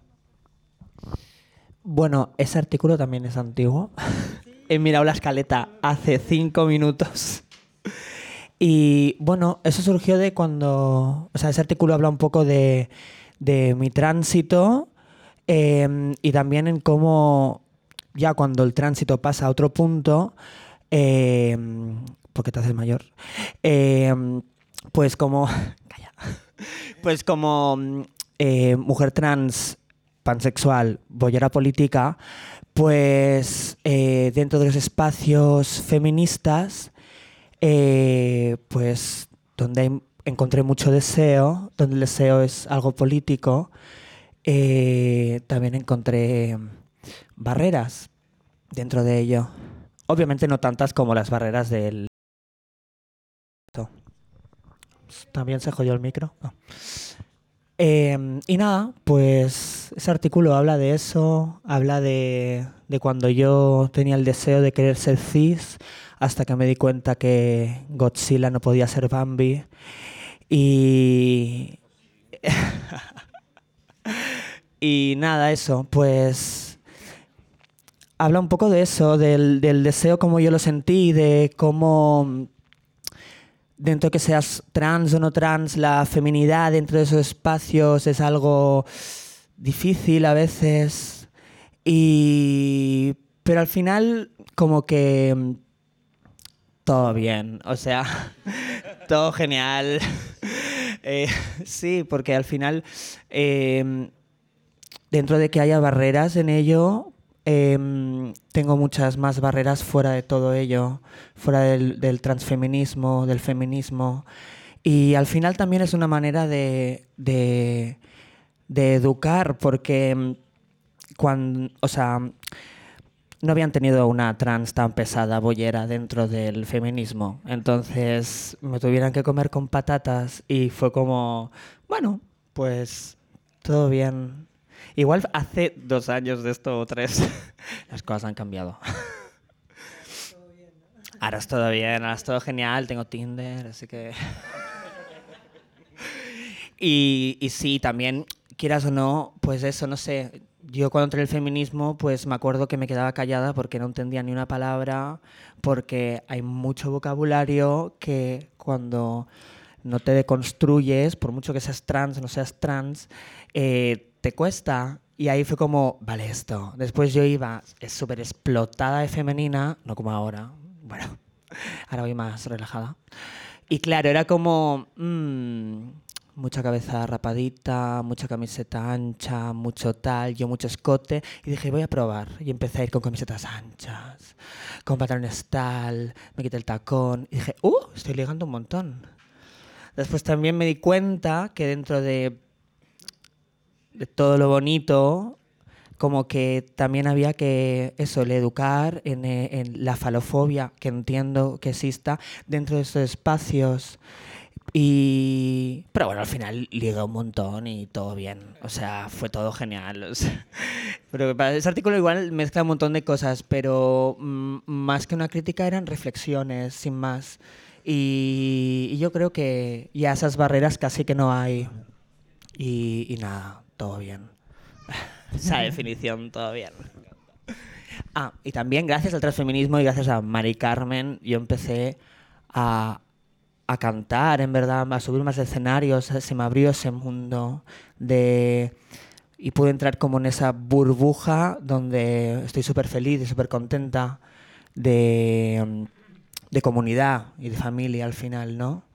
Bueno, ese artículo también es antiguo. He mirado la escaleta hace cinco minutos. Y bueno, eso surgió de cuando... O sea, ese artículo habla un poco de, de mi tránsito, eh, y también en cómo ya cuando el tránsito pasa a otro punto... Eh, porque te haces mayor, eh, pues como, calla, pues como eh, mujer trans, pansexual, boyera política, pues eh, dentro de los espacios feministas, eh, pues donde encontré mucho deseo, donde el deseo es algo político, eh, también encontré barreras dentro de ello. Obviamente no tantas como las barreras del... ¿También se jodió el micro? No. Eh, y nada, pues ese artículo habla de eso, habla de, de cuando yo tenía el deseo de querer ser cis, hasta que me di cuenta que Godzilla no podía ser Bambi. Y... y nada, eso, pues... habla un poco de eso, del, del deseo como yo lo sentí, de cómo... dentro de que seas trans o no trans, la feminidad dentro de esos espacios es algo difícil a veces, y pero al final como que mm, todo bien, o sea, todo genial. Eh, sí, porque al final, eh, dentro de que haya barreras en ello, eh, tengo muchas más barreras fuera de todo ello, fuera del, del transfeminismo, del feminismo. Y al final también es una manera de, de, de educar, porque cuando, o sea, no habían tenido una trans tan pesada, bollera, dentro del feminismo. Entonces me tuvieran que comer con patatas y fue como, bueno, pues todo bien. Igual hace dos años de esto o tres, las cosas han cambiado. Ahora es todo bien, ahora es todo genial, tengo Tinder, así que... y, y sí, también, quieras o no, pues eso, no sé... Yo cuando entré en el feminismo, pues me acuerdo que me quedaba callada porque no entendía ni una palabra, porque hay mucho vocabulario que cuando no te deconstruyes, por mucho que seas trans o no seas trans, eh, te cuesta. Y ahí fue como, vale, esto. Después yo iba súper explotada de femenina, no como ahora, bueno, ahora voy más relajada. Y claro, era como... Mmm, mucha cabeza rapadita, mucha camiseta ancha, mucho tal, yo mucho escote. Y dije, voy a probar. Y empecé a ir con camisetas anchas, con pantalones tal, me quité el tacón. Y dije, ¡uh! Estoy ligando un montón. Después también me di cuenta que dentro de, de todo lo bonito, como que también había que, eso, el educar en, en la falofobia, que entiendo que exista dentro de estos espacios. Y... Pero bueno, al final ligué un montón y todo bien. O sea, fue todo genial. O sea, pero ese artículo igual mezcla un montón de cosas, pero mm, más que una crítica eran reflexiones, sin más. Y, y yo creo que ya esas barreras casi que no hay. Y, y nada, todo bien. Esa definición, todo bien. Ah, y también gracias al transfeminismo y gracias a Mari Carmen, yo empecé a... a cantar, en verdad, a subir más escenarios, se me abrió ese mundo de... y pude entrar como en esa burbuja donde estoy súper feliz y súper contenta de, de comunidad y de familia al final, ¿no?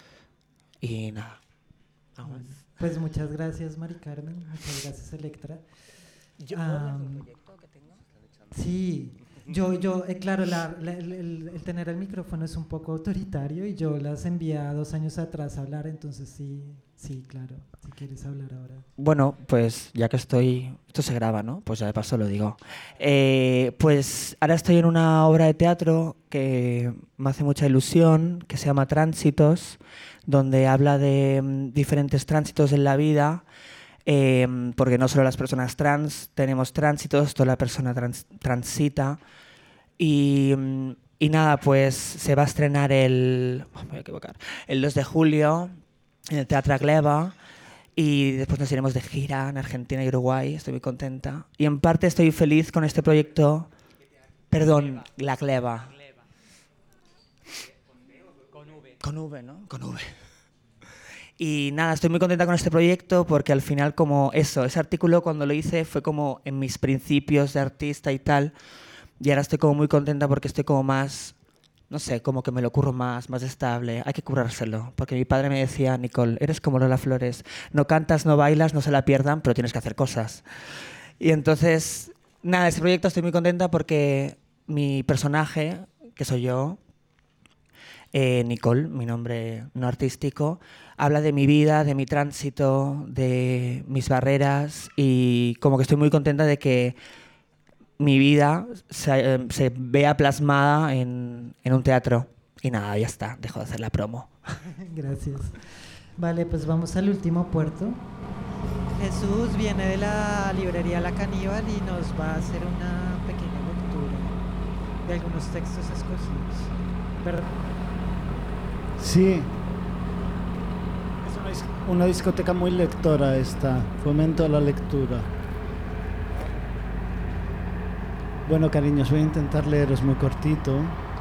Y nada. Vamos. Pues muchas gracias, Mari Carmen, muchas gracias, Electra. Yo, um, sí. Yo, yo eh, claro, la, la, el, el, el tener el micrófono es un poco autoritario y yo las envié dos años atrás a hablar, entonces sí, sí, claro, si quieres hablar ahora. Bueno, pues ya que estoy, esto se graba, ¿no? Pues ya de paso lo digo. Eh, pues ahora estoy en una obra de teatro que me hace mucha ilusión, que se llama Tránsitos, donde habla de um, diferentes tránsitos en la vida. Eh, porque no solo las personas trans tenemos tránsitos, toda la persona trans, transita. Y, y nada, pues se va a estrenar el, oh, me voy a equivocar, el dos de julio en el Teatro Gleba y después nos iremos de gira en Argentina y Uruguay, estoy muy contenta. Y en parte estoy feliz con este proyecto, perdón, la Gleba. Con V. Con V, ¿no? Con V. Y nada, estoy muy contenta con este proyecto porque al final como eso, ese artículo cuando lo hice fue como en mis principios de artista y tal, y ahora estoy como muy contenta porque estoy como más, no sé, como que me lo curro más, más estable, hay que currárselo, porque mi padre me decía, Nicole, eres como Lola Flores, no cantas, no bailas, no se la pierdan, pero tienes que hacer cosas. Y entonces, nada, este proyecto estoy muy contenta porque mi personaje, que soy yo, eh, Nicole, mi nombre no artístico, habla de mi vida, de mi tránsito, de mis barreras y como que estoy muy contenta de que mi vida se, eh, se vea plasmada en, en un teatro. Y nada, ya está, dejo de hacer la promo. Gracias. Vale, pues vamos al último puerto. Jesús viene de la librería La Caníbal y nos va a hacer una pequeña lectura de algunos textos escogidos. ¿Verdad? Sí. Una discoteca muy lectora esta, fomento la lectura. Bueno, cariños, voy a intentar leeros muy cortito.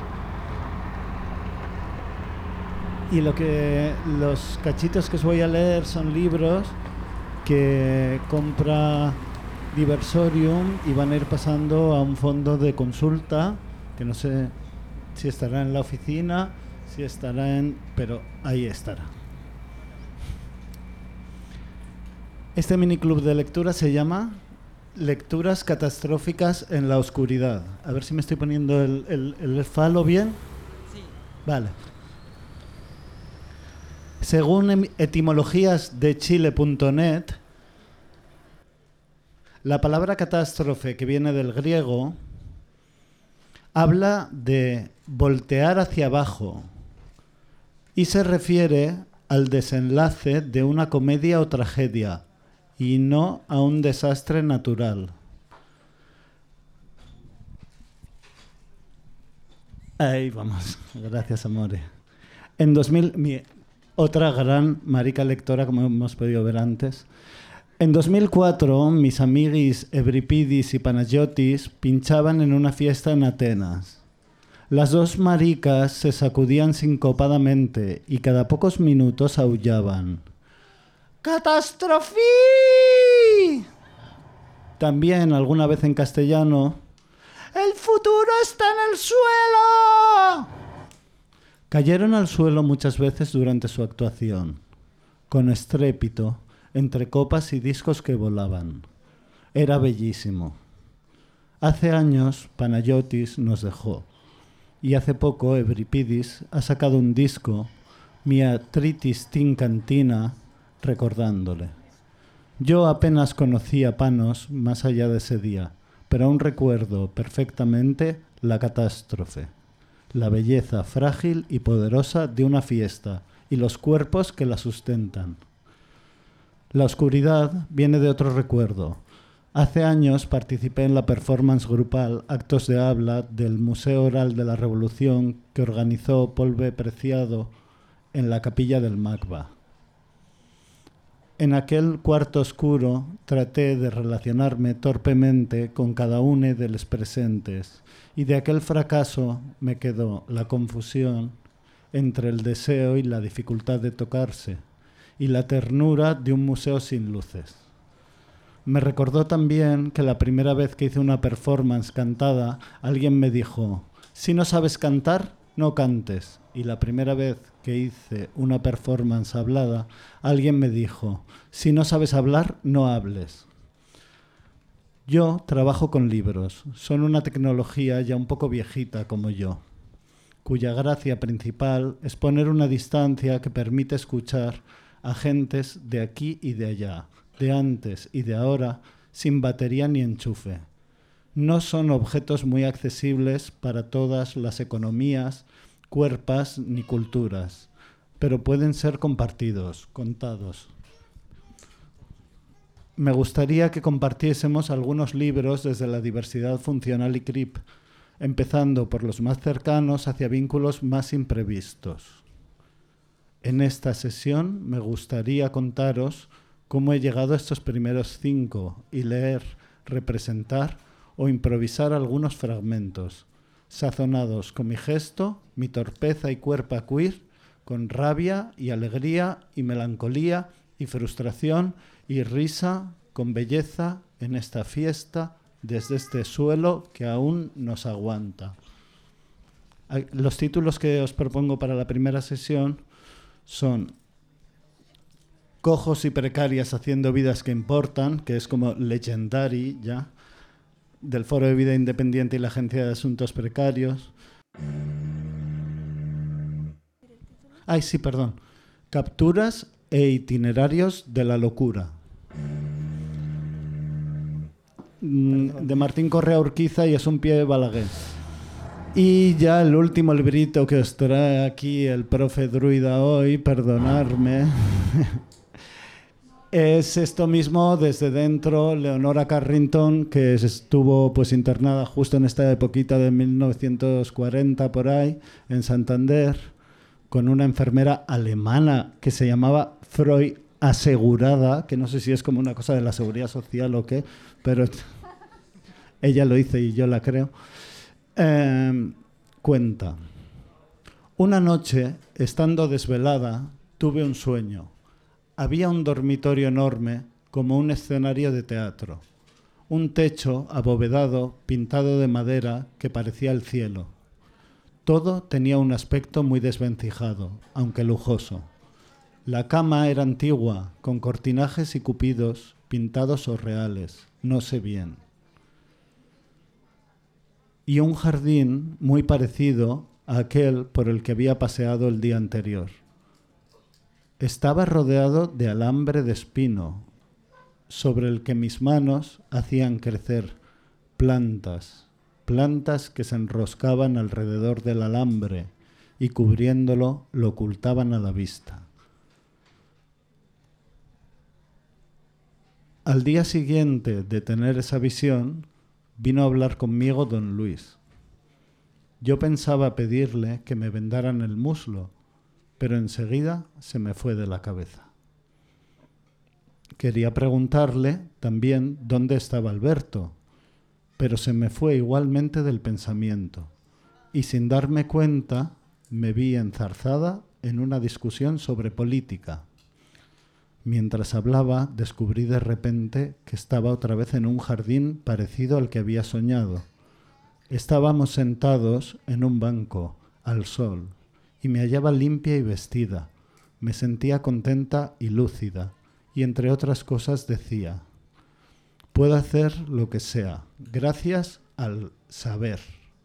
Y lo que los cachitos que os voy a leer son libros que compra Diversorium y van a ir pasando a un fondo de consulta, que no sé si estará en la oficina, si estará en... pero ahí estará. Este miniclub de lectura se llama Lecturas catastróficas en la oscuridad. A ver si me estoy poniendo el, el, el falo bien. Sí. Vale. Según etimologías de chile punto net, la palabra catástrofe, que viene del griego, habla de voltear hacia abajo y se refiere al desenlace de una comedia o tragedia y no a un desastre natural. Ahí vamos. Gracias, amore. En dos mil, mi, otra gran marica lectora, como hemos podido ver antes. En dos mil cuatro, mis amiguis Euripidis y Panagiotis pinchaban en una fiesta en Atenas. Las dos maricas se sacudían sincopadamente y cada pocos minutos aullaban. ¡Catástrofe! También, alguna vez en castellano, ¡el futuro está en el suelo! Cayeron al suelo muchas veces durante su actuación, con estrépito, entre copas y discos que volaban. Era bellísimo. Hace años, Panagiotis nos dejó, y hace poco Euripidis ha sacado un disco, Mi Atritis Tin Cantina, recordándole. Yo apenas conocí a Panos más allá de ese día, pero aún recuerdo perfectamente la catástrofe, la belleza frágil y poderosa de una fiesta y los cuerpos que la sustentan. La oscuridad viene de otro recuerdo. Hace años participé en la performance grupal Actos de Habla del Museo Oral de la Revolución que organizó Polve Preciado en la capilla del Macba. En aquel cuarto oscuro traté de relacionarme torpemente con cada uno de los presentes y de aquel fracaso me quedó la confusión entre el deseo y la dificultad de tocarse y la ternura de un museo sin luces. Me recordó también que la primera vez que hice una performance cantada, alguien me dijo, si no sabes cantar, no cantes. Y la primera vez que hice una performance hablada, alguien me dijo, si no sabes hablar, no hables. Yo trabajo con libros. Son una tecnología ya un poco viejita como yo, cuya gracia principal es poner una distancia que permite escuchar a gentes de aquí y de allá, de antes y de ahora, sin batería ni enchufe. No son objetos muy accesibles para todas las economías, cuerpas ni culturas, pero pueden ser compartidos, contados. Me gustaría que compartiésemos algunos libros desde la diversidad funcional y C R I P, empezando por los más cercanos hacia vínculos más imprevistos. En esta sesión me gustaría contaros cómo he llegado a estos primeros cinco y leer, representar o improvisar algunos fragmentos, sazonados con mi gesto, mi torpeza y cuerpo queer, con rabia y alegría y melancolía y frustración y risa, con belleza en esta fiesta, desde este suelo que aún nos aguanta. Los títulos que os propongo para la primera sesión son Cojos y precarias haciendo vidas que importan, que es como legendary ya, del Foro de Vida Independiente y la Agencia de Asuntos Precarios. Ay, sí, perdón. Capturas e itinerarios de la locura. De Martín Correa Urquiza y Asumpie Balaguer. Y ya el último librito que os trae aquí el profe Druida hoy, perdonadme, es esto mismo, Desde Dentro, Leonora Carrington, que estuvo pues internada justo en esta époquita de mil novecientos cuarenta por ahí, en Santander, con una enfermera alemana que se llamaba Freud Asegurada, que no sé si es como una cosa de la seguridad social o qué, pero ella lo dice y yo la creo. Eh, cuenta. Una noche, estando desvelada, tuve un sueño. Había un dormitorio enorme, como un escenario de teatro. un techo abovedado, pintado de madera, que parecía el cielo. Todo tenía un aspecto muy desvencijado, aunque lujoso. La cama era antigua, con cortinajes y cupidos, pintados o reales, no sé bien. Y un jardín muy parecido a aquel por el que había paseado el día anterior. Estaba rodeado de alambre de espino, sobre el que mis manos hacían crecer plantas, plantas que se enroscaban alrededor del alambre y cubriéndolo lo ocultaban a la vista. Al día siguiente de tener esa visión, vino a hablar conmigo don Luis. Yo pensaba pedirle que me vendaran el muslo, pero enseguida se me fue de la cabeza. Quería preguntarle también dónde estaba Alberto, pero se me fue igualmente del pensamiento, y sin darme cuenta me vi enzarzada en una discusión sobre política. Mientras hablaba, descubrí de repente que estaba otra vez en un jardín parecido al que había soñado. Estábamos sentados en un banco, al sol, y me hallaba limpia y vestida. Me sentía contenta y lúcida, y entre otras cosas decía: puedo hacer lo que sea, gracias al saber.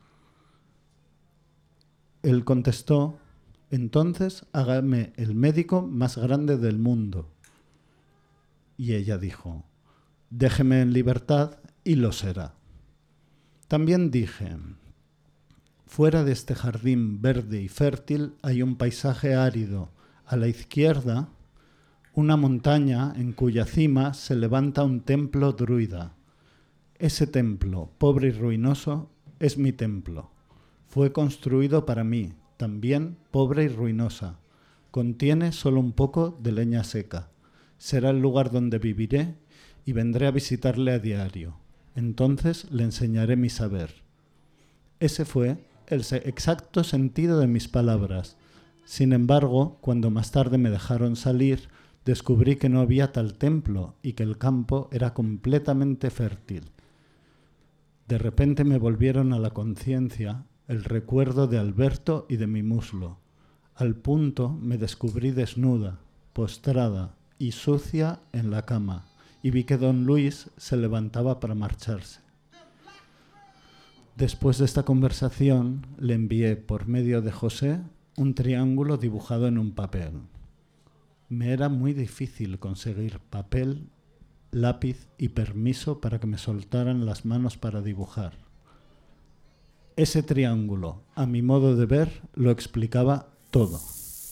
Él contestó: entonces hágame el médico más grande del mundo. Y ella dijo: déjeme en libertad y lo será. También dije: fuera de este jardín verde y fértil hay un paisaje árido. A la izquierda, una montaña en cuya cima se levanta un templo druida. Ese templo, pobre y ruinoso, es mi templo. Fue construido para mí, también pobre y ruinosa. Contiene solo un poco de leña seca. Será el lugar donde viviré y vendré a visitarle a diario. Entonces le enseñaré mi saber. Ese fue el exacto sentido de mis palabras. Sin embargo, cuando más tarde me dejaron salir, descubrí que no había tal templo y que el campo era completamente fértil. De repente me volvieron a la conciencia el recuerdo de Alberto y de mi muslo. Al punto me descubrí desnuda, postrada y sucia en la cama, y vi que don Luis se levantaba para marcharse. Después de esta conversación, le envié por medio de José un triángulo dibujado en un papel. Me era muy difícil conseguir papel, lápiz y permiso para que me soltaran las manos para dibujar. Ese triángulo, a mi modo de ver, lo explicaba todo.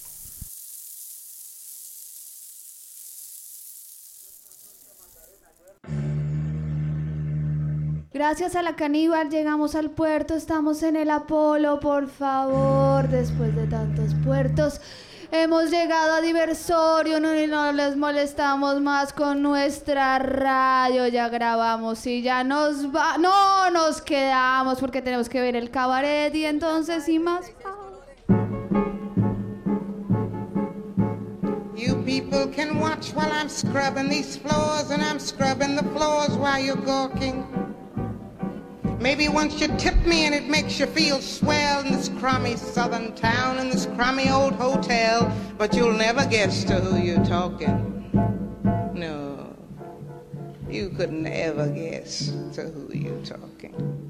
Gracias a la Caníbal llegamos al puerto, estamos en el Apolo, por favor, después de tantos puertos. Hemos llegado a Diversorio, no, no les molestamos más con nuestra radio, ya grabamos y ya nos va, no nos quedamos porque tenemos que ver el cabaret y entonces sin más. You people can watch while I'm scrubbing these floors and I'm scrubbing the floors while you're gawking. Maybe once you tip me and it makes you feel swell in this crummy southern town, in this crummy old hotel, but you'll never guess to who you're talking. No, you could never guess to who you're talking.